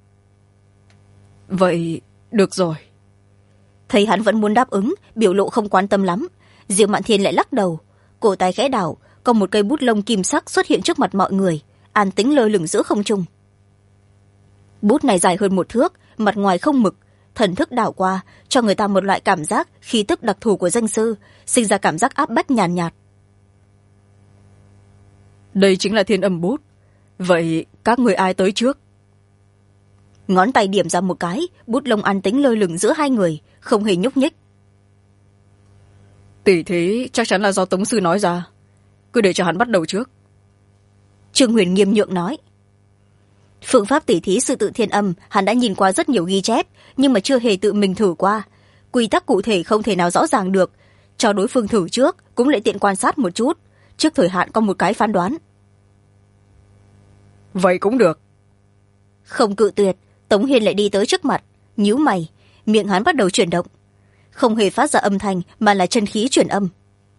Vậy, được rồi. Thấy hắn vẫn muốn đáp ứng, biểu lộ không quan tâm lắm, Diệu Mạn Thiên lại lắc đầu, cổ tay khẽ đảo, có một cây bút lông kim sắc xuất hiện trước mặt mọi người, an tĩnh lơ lửng giữa không trung. Bút này dài hơn 1 thước, mặt ngoài không mực, thần thức đảo qua cho người ta một loại cảm giác khí tức đặc thù của danh sư, sinh ra cảm giác áp bách nhàn nhạt. Đây chính là Thiên Âm bút. Vậy các người ai tới trước? Ngón tay điểm ra một cái, bút lông an tĩnh lơ lửng giữa hai người, không hề nhúc nhích. Tỉ thí chắc chắn là do Tống sư nói ra, cứ để cho hắn bắt đầu trước. Trương Huyền nghiêm nhượng nói. Phương pháp tỉ thí sư tự Thiên Âm hắn đã nhìn qua rất nhiều ghi chép, nhưng mà chưa hề tự mình thử qua. Quy tắc cụ thể không thể nào rõ ràng được, cho đối phương thử trước cũng lại tiện quan sát một chút, trước thời hạn có một cái phán đoán. Vậy cũng được. Không cự tuyệt, Tống Hiên lại đi tới trước mặt, nhíu mày, miệng hắn bắt đầu chuyển động, không hề phát ra âm thanh mà là chân khí truyền âm.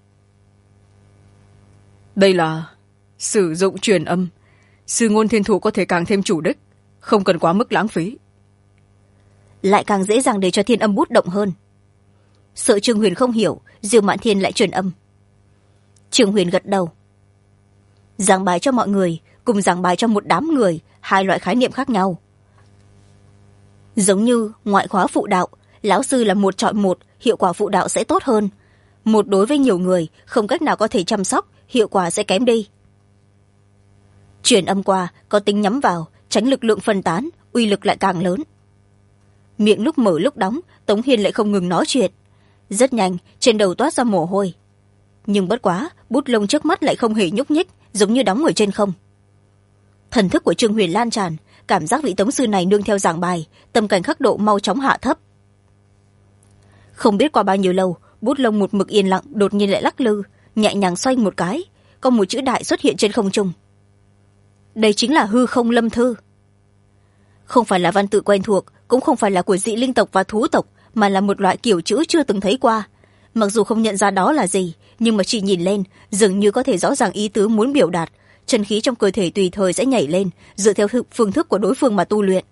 Đây là sử dụng truyền âm, sư ngôn thiên thủ có thể càng thêm chủ đích, không cần quá mức lãng phí, lại càng dễ dàng để cho Thiên Âm bút động hơn. Sợ Trương Huyền không hiểu, Diêu Mạn Thiên lại truyền âm. Trương Huyền gật đầu. Giảng bài cho mọi người cùng giảng bài cho một đám người, hai loại khái niệm khác nhau. Giống như ngoại khóa phụ đạo, lão sư là 1 chọi 1, hiệu quả phụ đạo sẽ tốt hơn. Một đối với nhiều người, không cách nào có thể chăm sóc, hiệu quả sẽ kém đi. Truyền âm qua có tính nhắm vào, tránh lực lượng phân tán, uy lực lại càng lớn. Miệng lúc mở lúc đóng, Tống Hiên lại không ngừng nói chuyện. Rất nhanh, trên đầu toát ra mồ hôi. Nhưng bất quá, bút lông trước mắt lại không hề nhúc nhích, giống như đóng ở trên không. Thần thức của Trương Huyền lan tràn, cảm giác vị tống sư này nương theo giảng bài, tâm cảnh khắc độ mau chóng hạ thấp. Không biết qua bao nhiêu lâu, bút lông một mực yên lặng đột nhiên lại lắc lư, nhẹ nhàng xoay một cái, có một chữ đại xuất hiện trên không trung. Đây chính là Hư Không Lâm Thư. Không phải là văn tự quen thuộc, cũng không phải là của dị linh tộc và thú tộc, mà là một loại kiểu chữ chưa từng thấy qua. Mặc dù không nhận ra đó là gì, nhưng mà chỉ nhìn lên dường như có thể rõ ràng ý tứ muốn biểu đạt. Chân khí trong cơ thể tùy thời sẽ nhảy lên, dựa theo phương thức của đối phương mà tu luyện.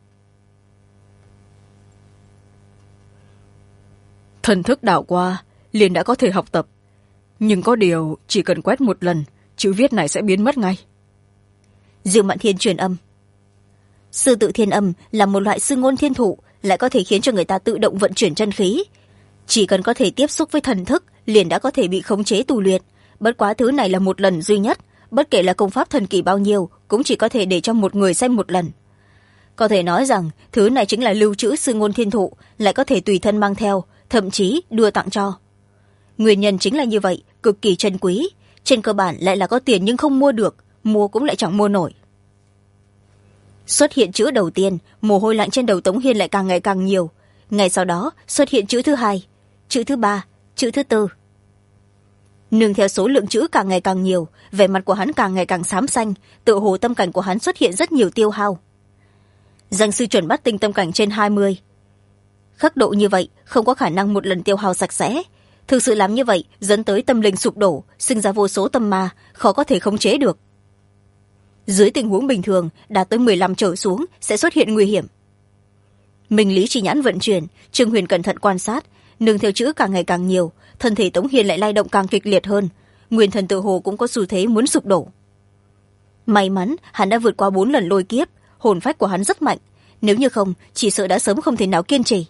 Thần thức đảo qua liền đã có thể học tập, nhưng có điều chỉ cần quét một lần, chữ viết này sẽ biến mất ngay. Diêu Mạn Thiên truyền âm. Sư tự Thiên Âm là một loại sư ngôn thiên thụ, lại có thể khiến cho người ta tự động vận chuyển chân khí. Chỉ cần có thể tiếp xúc với thần thức, liền đã có thể bị khống chế tu luyện. Bất quá thứ này là một lần duy nhất, bất kể là công pháp thần kỳ bao nhiêu, cũng chỉ có thể để cho một người xem một lần. Có thể nói rằng thứ này chính là lưu trữ sư ngôn thiên thụ, lại có thể tùy thân mang theo, thậm chí đưa tặng cho. Nguyên nhân chính là như vậy, cực kỳ chân quý. Trên cơ bản lại là có tiền nhưng không mua được, mua cũng lại chẳng mua nổi. Xuất hiện chữ đầu tiên, mồ hôi lạnh trên đầu Tống Hiên lại càng ngày càng nhiều. Ngay sau đó xuất hiện chữ thứ 2, chữ thứ 3, chữ thứ 4. Nương theo số lượng chữ càng ngày càng nhiều, vẻ mặt của hắn càng ngày càng xám xanh, tựa hồ tâm cảnh của hắn xuất hiện rất nhiều tiêu hao. Danh sư chuẩn bắt tinh tâm cảnh trên 20. Khắc độ như vậy không có khả năng một lần tiêu hao sạch sẽ. Thực sự làm như vậy dẫn tới tâm linh sụp đổ, sinh ra vô số tâm ma, khó có thể khống chế được. Dưới tình huống bình thường, đạt tới 15 trở xuống sẽ xuất hiện nguy hiểm. Minh lý chỉ nhãn vận chuyển, Trương Huyền cẩn thận quan sát, nương theo chữ càng ngày càng nhiều, thân thể Tống Hiên lại lay động càng kịch liệt hơn, nguyên thần tự hồ cũng có xu thế muốn sụp đổ. May mắn hắn đã vượt qua 4 lần lôi kiếp, hồn phách của hắn rất mạnh, nếu như không chỉ sợ đã sớm không thể nào kiên trì.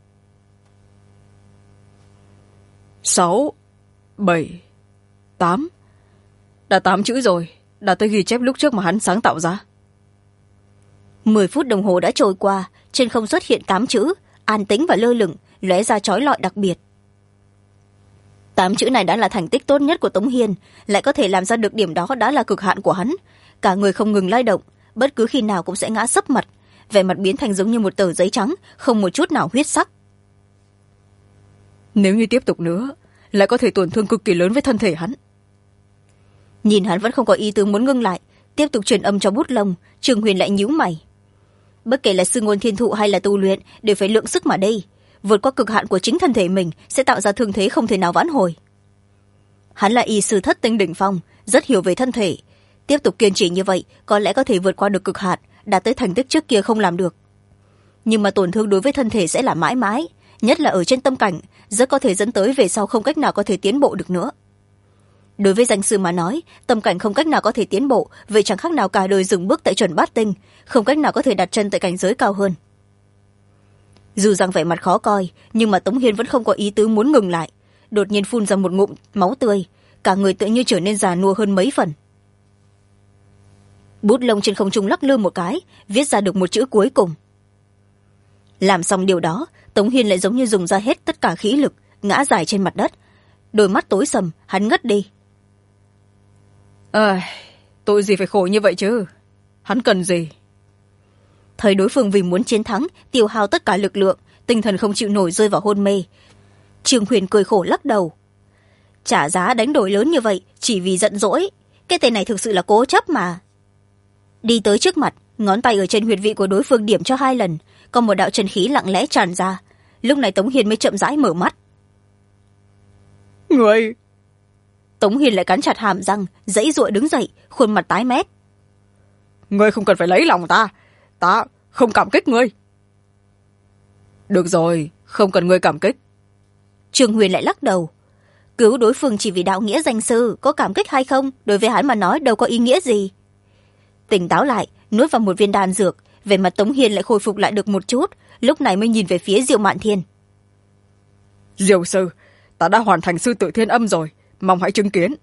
6, 7, 8. Đã 8 chữ rồi, đã tới ghi chép lúc trước mà hắn sáng tạo ra. 10 phút đồng hồ đã trôi qua, trên không xuất hiện 8 chữ, an tĩnh và lơ lửng, lóe ra chói lọi đặc biệt. 8 chữ này đã là thành tích tốt nhất của Tống Hiên, lại có thể làm ra được điểm đó đã là cực hạn của hắn. Cả người không ngừng lay động, bất cứ khi nào cũng sẽ ngã sấp mặt, vẻ mặt biến thành giống như một tờ giấy trắng, không một chút nào huyết sắc. Nếu như tiếp tục nữa, lại có thể tổn thương cực kỳ lớn với thân thể hắn. Nhìn hắn vẫn không có ý tứ muốn ngưng lại, tiếp tục truyền âm cho bút lông, Trương Huyền lại nhíu mày. Bất kể là sư ngôn thiên thụ hay là tu luyện, đều phải lượng sức mà đi, vượt qua cực hạn của chính thân thể mình sẽ tạo ra thương thế không thể nào vãn hồi. Hắn là y sư thất tinh đỉnh phong, rất hiểu về thân thể, tiếp tục kiên trì như vậy có lẽ có thể vượt qua được cực hạn, đạt tới thành tích trước kia không làm được. Nhưng mà tổn thương đối với thân thể sẽ là mãi mãi, nhất là ở trên tâm cảnh, rất có thể dẫn tới về sau không cách nào có thể tiến bộ được nữa. đối với danh sư mà nói, tâm cảnh không cách nào có thể tiến bộ, vậy chẳng khác nào cả đời dừng bước tại chuẩn bát tinh, không cách nào có thể đặt chân tại cảnh giới cao hơn. Dù rằng vẻ mặt khó coi, nhưng mà Tống Hiên vẫn không có ý tứ muốn ngừng lại, đột nhiên phun ra một ngụm máu tươi, cả người tự như trở nên già nua hơn mấy phần. Bút lông trên không trung lắc lư một cái, viết ra được một chữ cuối cùng. Làm xong điều đó, Tống Hiên lại giống như dùng ra hết tất cả khí lực, ngã dài trên mặt đất, đôi mắt tối sầm, hắn ngất đi. Tội gì phải khổ như vậy chứ, hắn cần gì? Thấy đối phương vì muốn chiến thắng tiêu hao tất cả lực lượng, tinh thần không chịu nổi, rơi vào hôn mê, Trương Huyền cười khổ lắc đầu. Trả giá đánh đổi lớn như vậy chỉ vì giận dỗi, cái tên này thực sự là cố chấp mà. Đi tới trước mặt, ngón tay ở trên huyệt vị của đối phương điểm cho 2 lần, còn một đạo chân khí lặng lẽ tràn ra. Lúc này Tống Hiên mới chậm rãi mở mắt. Người! Tống Hiên lại cắn chặt hàm răng, giãy giụa đứng dậy, khuôn mặt tái mét. Ngươi không cần phải lấy lòng ta, ta không cảm kích ngươi. Được rồi, không cần ngươi cảm kích. Trương Huyền lại lắc đầu. Cứu đối phương chỉ vì đạo nghĩa danh sư, có cảm kích hay không, đối với hắn mà nói đâu có ý nghĩa gì. Tỉnh táo lại, nuốt vào một viên đan dược, vẻ mặt Tống Hiên lại khôi phục lại được một chút, lúc này mới nhìn về phía Diệu Mạn Thiên. Diệu sư, ta đã hoàn thành sư tử thiên âm rồi, mong hãy chứng kiến.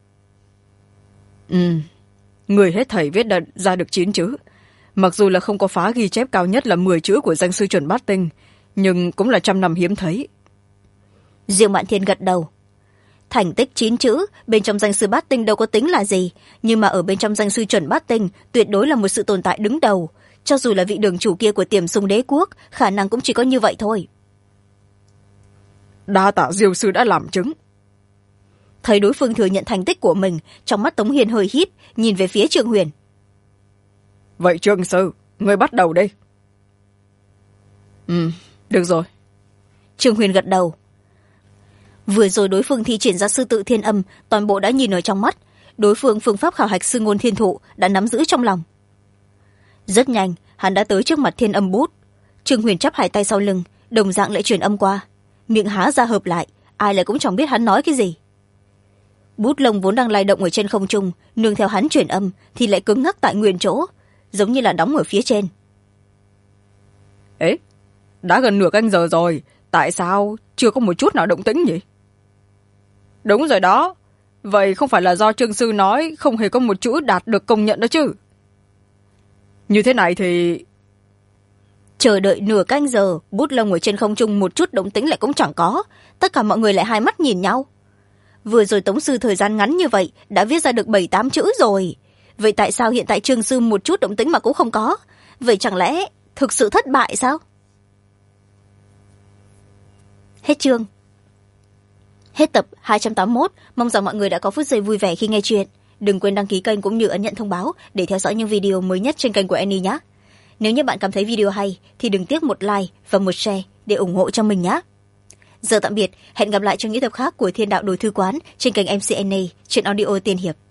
Người hết thảy viết ra được 9 chữ, mặc dù là không có phá ghi chép cao nhất là 10 chữ của danh sư chuẩn bát tinh, nhưng cũng là 100 năm hiếm thấy. Diệu Mạn Thiên gật đầu. Thành tích 9 chữ bên trong danh sư bát tinh đâu có tính là gì, nhưng mà ở bên trong danh sư chuẩn bát tinh tuyệt đối là một sự tồn tại đứng đầu, cho dù là vị đường chủ kia của Tiềm Sung Đế quốc, khả năng cũng chỉ có như vậy thôi. Đa tạ Diệu sư đã làm chứng. Thấy đối phương thừa nhận thành tích của mình, trong mắt Tống Hiền hơi híp, nhìn về phía Trương Huyền. Vậy Trương sư, ngươi bắt đầu đi. Được rồi. Trương Huyền gật đầu. Vừa rồi đối phương thi triển ra sư tự thiên âm, toàn bộ đã nhìn ở trong mắt, đối phương phương pháp khảo hạch sư ngôn thiên thụ đã nắm giữ trong lòng. Rất nhanh, hắn đã tới trước mặt thiên âm bút. Trương Huyền chắp 2 tay sau lưng, đồng dạng lại truyền âm qua, miệng há ra hợp lại, ai lại cũng chẳng biết hắn nói cái gì. Bút lông vốn đang lay động ở trên không trung, nương theo hắn truyền âm thì lại cứng ngắc tại nguyên chỗ, giống như là đóng ở phía trên. Ế, đã gần nửa canh giờ rồi, tại sao chưa có một chút nào động tĩnh nhỉ? Đúng rồi đó, vậy không phải là do Trương sư nói không hề có một chữ đạt được công nhận đó chứ? Như thế này thì... Chờ đợi nửa canh giờ, bút lông ở trên không trung một chút động tĩnh lại cũng chẳng có, tất cả mọi người lại hai mắt nhìn nhau. Vừa rồi Tống sư thời gian ngắn như vậy đã viết ra được 7-8 chữ rồi, vậy tại sao hiện tại Trương sư một chút động tĩnh mà cũng không có? Vậy chẳng lẽ thực sự thất bại sao? Hết chương. Hết tập 281, mong rằng mọi người đã có phút giây vui vẻ khi nghe chuyện. Đừng quên đăng ký kênh cũng như ấn nhận thông báo để theo dõi những video mới nhất trên kênh của Annie nhé. Nếu như bạn cảm thấy video hay thì đừng tiếc một like và một share để ủng hộ cho mình nhé. Giờ tạm biệt, hẹn gặp lại trong những tập khác của Thiên Đạo Đổi Thư Quán trên kênh MC Annie, trên audio tiên hiệp.